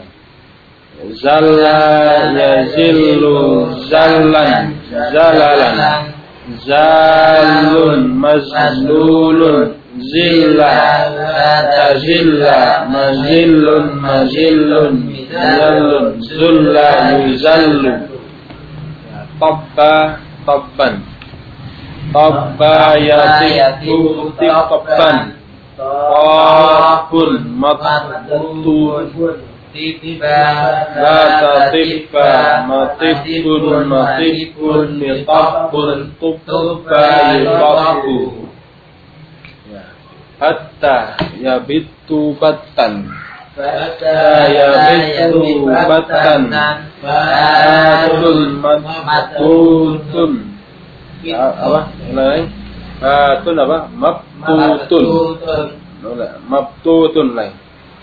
Zalla yazillu zallan zalalan. Zalun mazlulun zilla tazilla mazillun mazillun mizallun zulla yuzallu. Tabba tabban tabba yatibu tabban tabun matutun tibba la tatibba matibun matibun mitabun tubba yutabbu. Hatta yabitu battan hatta yabitu battan batul matutun apa lain batun apa mabtutun mabtutun lain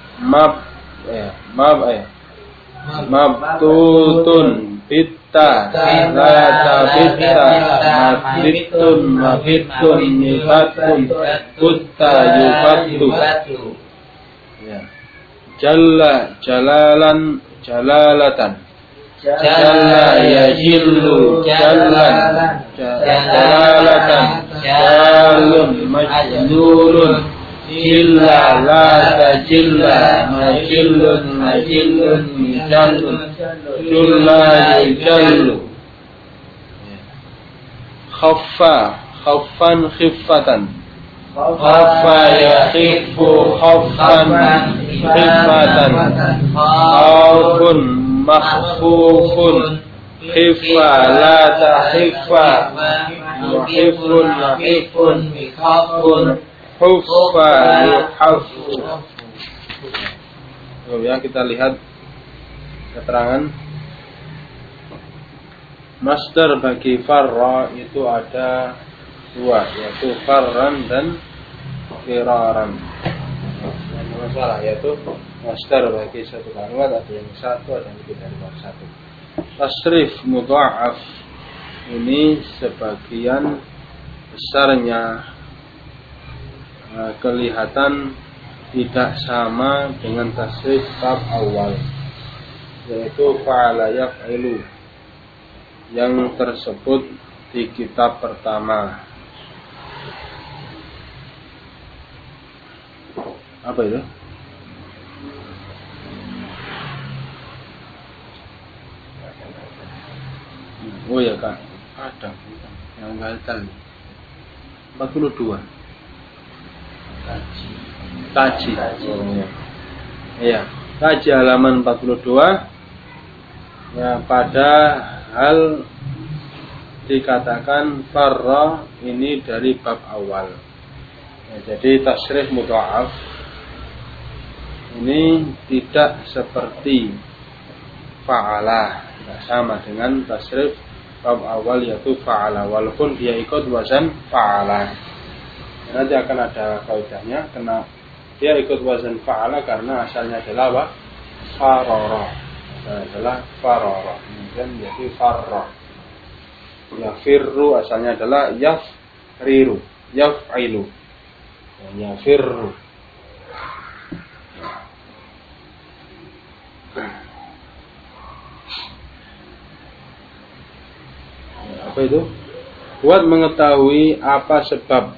mabtutun bitta la bitta mabitun mabitun mibatun kutta yubattu. Ya. Jalla jalalan jalalatan jalla yajillu jallan jalalatan jalun majlulun illa la tajilla majillun majillun mijallun julla yujallu. Khaffa khaffan khiffatan khaffa yakhiffu khaffan khiffatan khawfun makhfufun khiffa la tahiffa muhiffun muhiffun mikhaffun huffa yuhaffu. Kemudian kita lihat keterangan masdar bagi farra itu ada dua, yaitu farran dan firaran. Yang masalah yaitu masdar bagi satu kalimat ada yang satu, ada yang lebih dari satu. Tasrif mudha'af ini sebagian besarnya kelihatan tidak sama dengan tasrif bab awal, yaitu fa'ala yaf'ilu yang tersebut di kitab pertama. Apa itu? Oh ya Kak, ada yang gatal 42. Kaji. Oh, ya. Iya, kaji halaman 42. Ya, pada hal dikatakan farra ini dari bab awal. Ya, jadi tasrif mudha'af ini tidak seperti fa'ala, tidak sama dengan tasrif bab awal yaitu fa'ala, walaupun dia ikut wazan fa'ala. Nanti akan ada kaidahnya karena dia ikut wazan fa'ala karena asalnya adalah apa? Farara. Adalah farara. Kemudian jadi farra. Yafirru asalnya adalah yafriru, yaf'ilu. Yafirru. Apa itu? Buat mengetahui apa sebab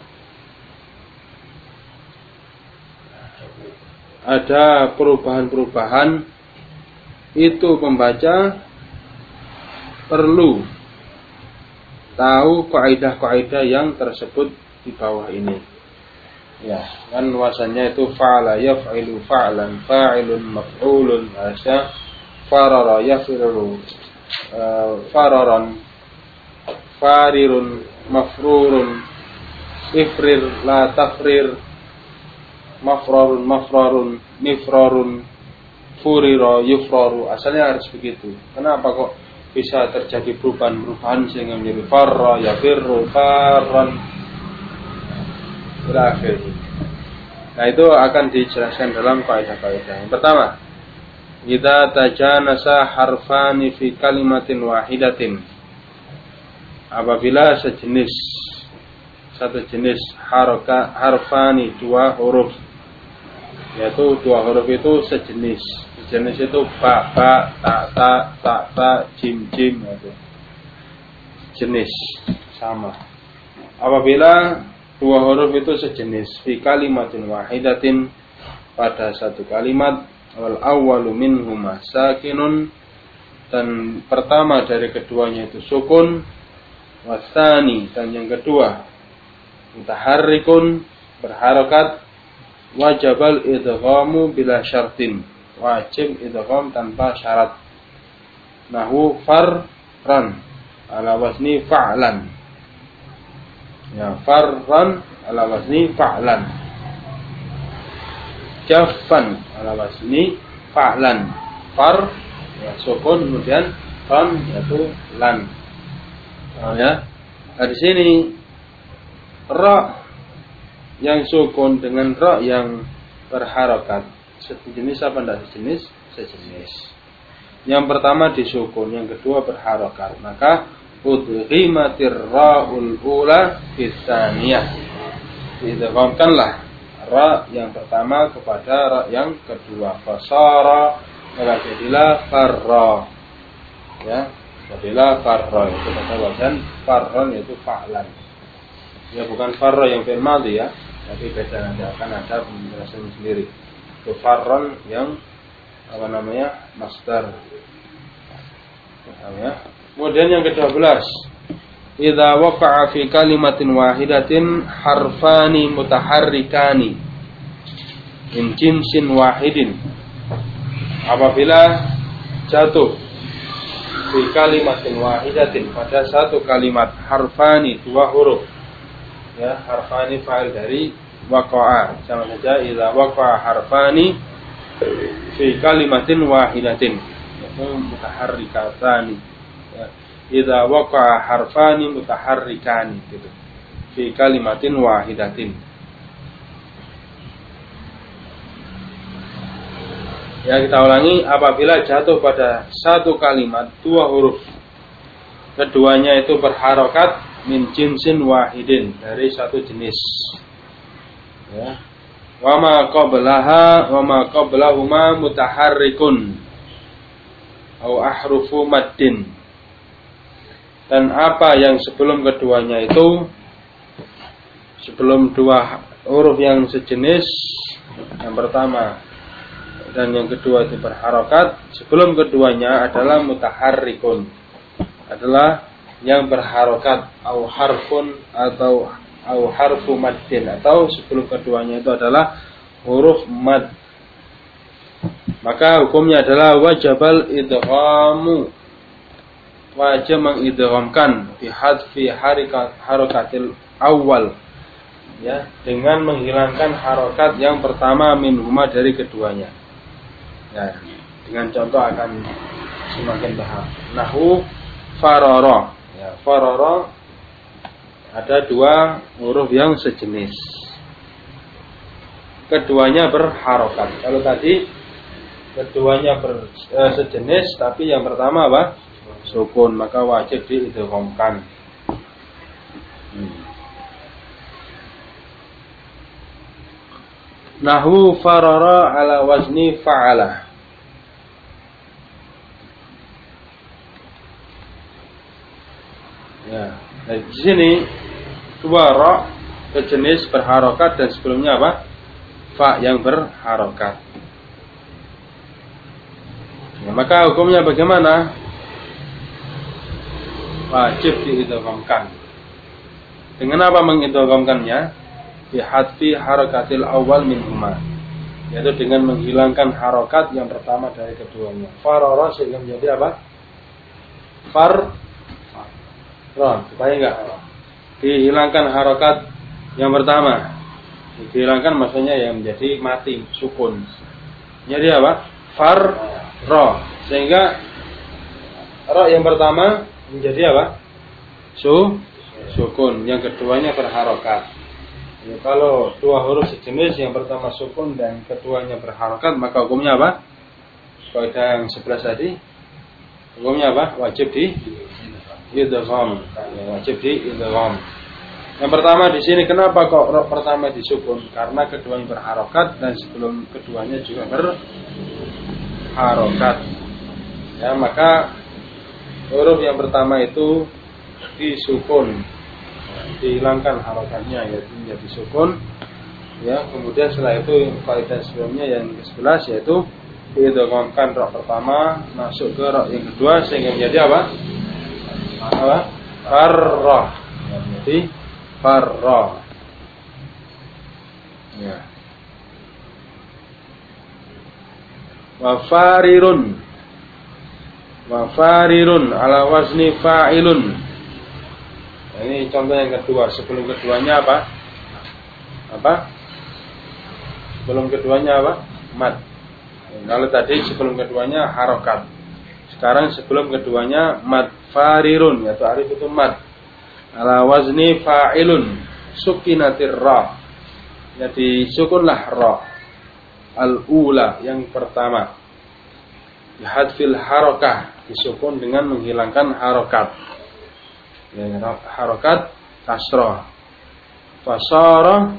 ada perubahan-perubahan, itu pembaca perlu tahu kaidah-kaidah yang tersebut di bawah ini. Ya, kan wasannya itu fa'ala yaf'ilu fa'lan, fa'ilun maf'ulun, asya farara yafiru, fararan, farirun, mafrurun, ifrir la tafrir, mafrarun mafrarun, mifrarun, furira yufraru. Asalnya harus begitu. Kenapa kok bisa terjadi perubahan-perubahan sehingga menjadi farra yafirru farran berakhir. Nah, itu akan dijelaskan dalam kaidah-kaidah. Yang pertama, idza tajanasa harfani fi kalimatin wahidatin. Apabila satu jenis harfani, dua huruf, yaitu dua huruf itu sejenis. Sejenis itu ba, ta, jim, itu jenis sama. Apabila dua huruf itu sejenis fi kalimatin wahidatin, pada satu kalimat, wal awwalu minhuma sakinun, dan pertama dari keduanya itu sukun, wasani, dan yang kedua mutaharrikun, berharakat, wajabal idghamu bila syartin, wajib idgham tanpa syarat. Nahu farran ala wazni fa'lan. Ya, farran ala wazni fa'lan. Jaffan ala wazni fa'lan. Far ya sukun, kemudian ran yaitu lan. Oh, ya. Nah, di sini ra yang sukun dengan ra yang berharakat sejenis apa tidak sejenis? Sejenis. Yang pertama disukun, yang kedua berharakat. Maka udghimatir ra'ul ula fis tsaniyah. Idghamkanlah ra yang pertama kepada ra yang kedua. Fasara, maka jadilah farra. Ya, jadilah farra, itu kata wazan farran yaitu fa'lan. Ya, bukan farra yang fi'il madhi ya, tapi beda, nanti akan ada penjelasan sendiri. Itu farran yang apa namanya? Masdar. Ya. Kemudian yang ke-12, idza waqa'a fi kalimatin wahidatin harfani mutaharrikani min jinsin wahidin. Apabila jatuh fi kalimatin wahidatin, pada satu kalimat, harfani, dua huruf. Ya, harfani fa'il dari waqa'a. Sama saja idza waqa'a harfani fi kalimatin wahidatin, yaitu mutaharrikatani. Ya, idza waqa'a harfani mutaharrikani, gitu. Fi kalimatin wahidatin. Ya, kita ulangi, apabila jatuh pada satu kalimat dua huruf, keduanya itu berharokat min jinsin wahidin, dari satu jenis. Ya. Wa ma qablaha wa ma qablahuma mutaharrikun au ahrufu maddin. Dan apa yang sebelum keduanya itu, sebelum dua huruf yang sejenis, yang pertama dan yang kedua itu berharokat, sebelum keduanya adalah mutaharrikun, adalah yang berharokat, au harfun atau au harfu maddin, atau sebelum keduanya itu adalah huruf mad, maka hukumnya adalah wajibal idghamu, wajib mengidghamkan fi hadfi harakatil awal, ya, dengan menghilangkan harokat yang pertama minhuma dari keduanya. Ya, dengan contoh akan semakin paham. Nahu farara, ya, farara ada dua huruf yang sejenis, keduanya berharokat. Kalau tadi keduanya sejenis tapi yang pertama apa? Sukun, maka wajib diidghamkan. Nahu farara ala wazni fa'ala. Ya, dari sini dua ra sejenis berharokat dan sebelumnya apa? Fa yang berharokat. Ya, maka hukumnya bagaimana? Wajib diidghamkan. Dengan apa mengidghamkannya? Bi hadfi harakatil awal minhuma, yaitu dengan menghilangkan harokat yang pertama dari keduanya. Farara sehingga menjadi apa? Far ra, supaya enggak dihilangkan harokat yang pertama. Dihilangkan maksudnya yang menjadi mati, sukun. Jadi apa? Far ra, sehingga ra yang pertama menjadi apa? Sukun, yang keduanya berharokat. Ya, kalau dua huruf sejenis, yang pertama sukun dan keduanya berharokat, maka hukumnya apa? Kaidah yang 11 tadi, hukumnya apa? Wajib di idgham. Ya, wajib di idgham. Yang pertama di sini kenapa kok pertama disukun? Karena keduanya berharokat dan sebelum keduanya juga berharokat. Ya, maka huruf yang pertama itu disukun, dihilangkan harokatnya, yaitu menjadi sukun. Ya, kemudian setelah itu kaidah sebelumnya yang ke-11 yaitu diidghamkan ra pertama masuk ke ra yang kedua sehingga menjadi apa? Farra. Ya, menjadi farra. Ya. Wa farirun ala wazni fa'ilun. Ini contoh yang kedua. Sebelum keduanya apa? Sebelum keduanya apa? Mad. Kalau tadi sebelum keduanya harokat. Sekarang sebelum keduanya mad. Farirun, yaitu alif itu mad. Ala wazni fa'ilun. Sukinatir ra. Jadi sukunlah ra. Al-ula, yang pertama. Bihadfil harokah. Disukun dengan menghilangkan harokat. Ya, harokat kasrah. Fasara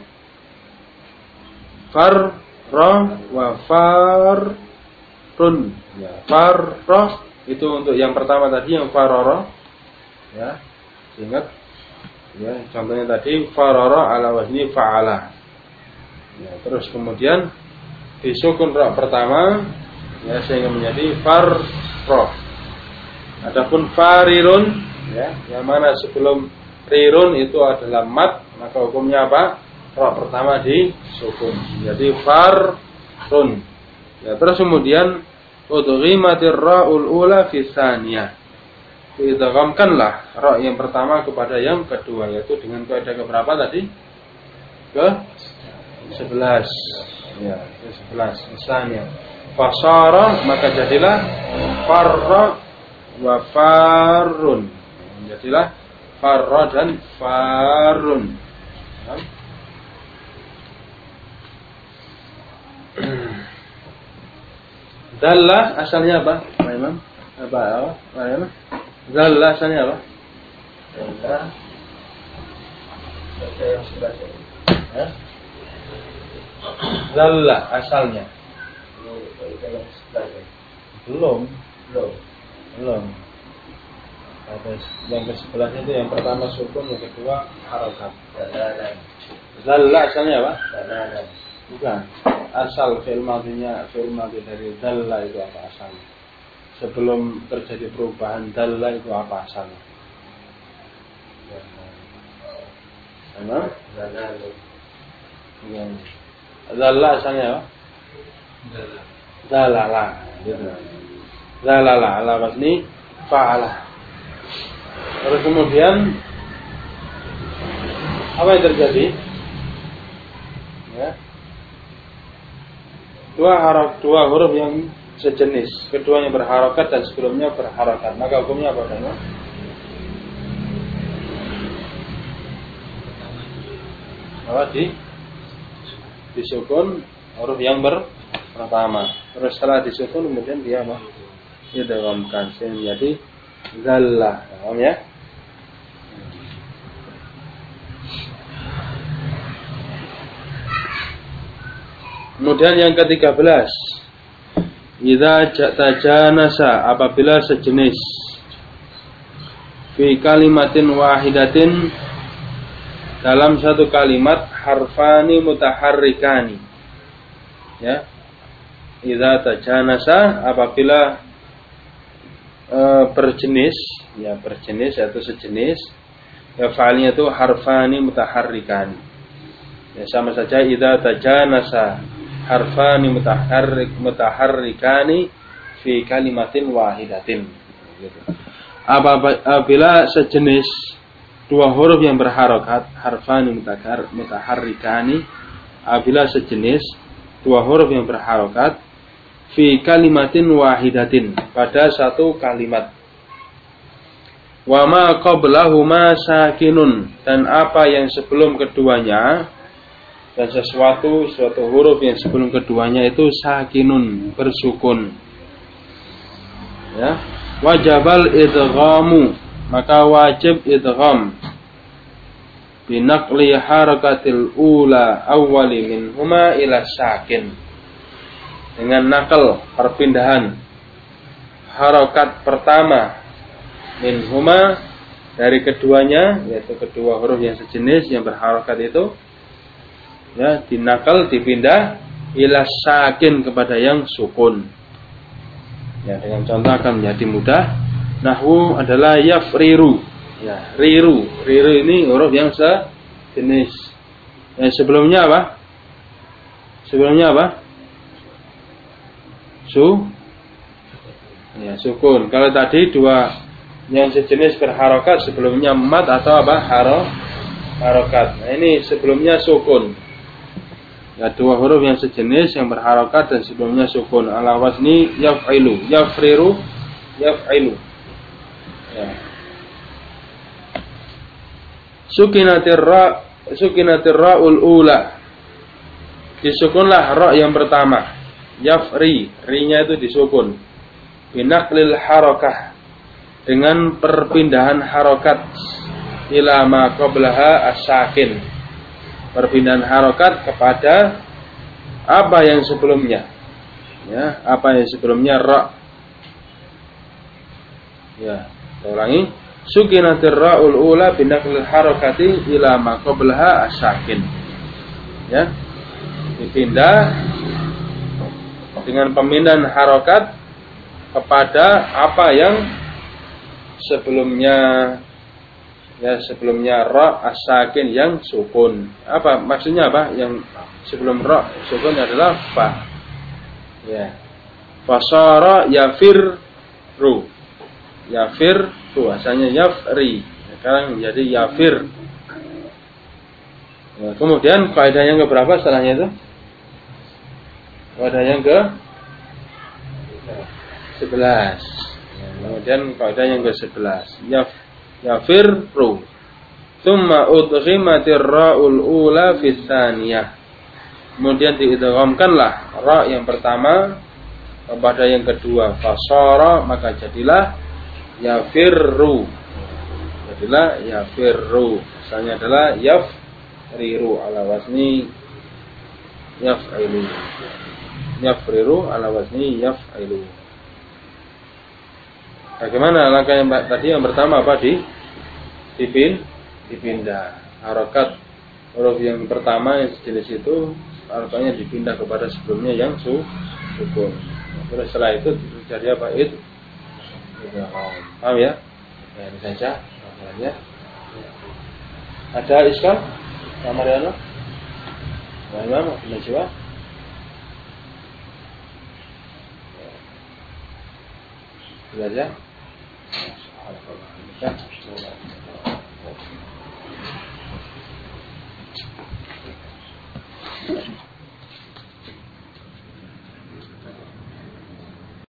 farra wa farrun. Ya, farra itu untuk yang pertama tadi, yang farara. Ya, ingat. Ya, contohnya tadi farara ala wazni fa'ala. Ya, terus kemudian disukun ra pertama, ya, sehingga menjadi farra. Adapun farirun, ya, yang mana sebelum rirun itu adalah mad, maka hukumnya apa? Ra pertama disukun, jadi farrun. Ya, terus kemudian udghimatir ra'ul ula fi tsaniyah. Diidghamkanlah ra yang pertama kepada yang kedua, yaitu dengan kaidah keberapa tadi? Ke 11. Ya, ke 11. Misalnya fasara, maka jadilah farra wa farrun. Jadilah farra dan farrun. Dalla asalnya apa? Pak Imam? Apa? Dalla asalnya apa? Dalla asalnya. Belum. Yang ke-11 itu yang pertama sukun, yang kedua harokat. Zalla asalnya apa? Bukan. Asal fi'il madhinya, fi'il madhi dari zalla itu apa asalnya? Sebelum terjadi perubahan zalla itu apa asalnya? Sama? Zalla asalnya apa? Zalala. Gitu. Zalala ala wazni fa'ala. Terus kemudian apa yang terjadi? Ya. Dua huruf yang sejenis, keduanya berharokat dan sebelumnya berharokat. Maka hukumnya apa? Apa disukun huruf yang pertama. Terus setelah disukun kemudian dia apa? Idghamkan sehingga jadi zallah. Paham ya? Kemudian yang ke-13, idza tajanasa, apabila sejenis fi kalimatin wahidatin, dalam satu kalimat, harfani mutaharrikani. Ya. Idza tajanasa, apabila berjenis, ya berjenis atau sejenis, ya fa'alnya itu harfani mutaharrikani. Ya sama saja idza tajanasa harfani mutaharrikani fi kalimatin wahidatin. Gitu. Apabila sejenis dua huruf yang berharokat, harfani mutaharrikani, apabila sejenis dua huruf yang berharokat fi kalimatin wahidatin, pada satu kalimat. Wa ma qablahuma sakinun, dan apa yang sebelum keduanya, dan suatu huruf yang sebelum keduanya itu sakinun, bersukun. Ya, wajibal idghamu, maka wajib idgham binaqli harakatil ula awwali minhuma ila sakin, dengan nakal perpindahan harakat pertama minhuma dari keduanya, yaitu kedua huruf yang sejenis yang berharakat itu, ya, dinakal, dipindah ila sakin, kepada yang sukun. Ya, dengan contoh akan menjadi mudah. Nahwu adalah yafriru. Ya, riru ini huruf yang sejenis. Yang sebelumnya apa? Ya, sukun. Kalau tadi dua yang sejenis berharokat, sebelumnya mat atau apa? Harokat. Nah, ini sebelumnya sukun. Ya, dua huruf yang sejenis yang berharokat dan sebelumnya sukun. Ala wazni yaf'ilu, yafriru, yaf'ilu. Ya. Sukinatir ra'ul ula, disukunlah ra yang pertama. Yafri, ri-nya itu disukun. Binaqlil harakah, dengan perpindahan harokat, ila ma qablaha as-sakin, perpindahan harokat kepada apa yang sebelumnya. Ya, apa yang sebelumnya ra. Ya, saya ulangi. Sukinatir ra'ul ula binaqlil harakati ila ma qablaha as-sakin. Ya. Dipindah dengan pemindahan harokat kepada apa yang sebelumnya, ya, sebelumnya ra as-sakin yang sukun. Apa maksudnya? Apa yang sebelum ra sukun adalah fa. Ya. Fasara yafirru. Yafirru, asalnya yafri, sekarang menjadi yafir. Ya, kemudian kaidah yang keberapa setelahnya itu? Kaidah yang ke-11. Ya, kemudian kaidah yang ke-11. Yafirru. Tsumma udghimatir ra'ul ula fi tsaniyah. Kemudian diidghamkanlah ra yang pertama kepada yang kedua. Fasara, maka jadilah yafirru. Jadilah yafirru. Asalnya adalah yafriru ala wazni yaf'ilu. Yafriru ala wazni yaf'ilu. Bagaimana langkah yang tadi yang pertama apa? Dipindah harokat huruf yang pertama yang sejenis itu, harokatnya dipindah kepada sebelumnya yang sukun. Terus setelah itu terjadi apa? Itu paham ya? Ya, ini saja. Ada iskal? Pak Mariano? Pak Imam, ada jawab? Belajar?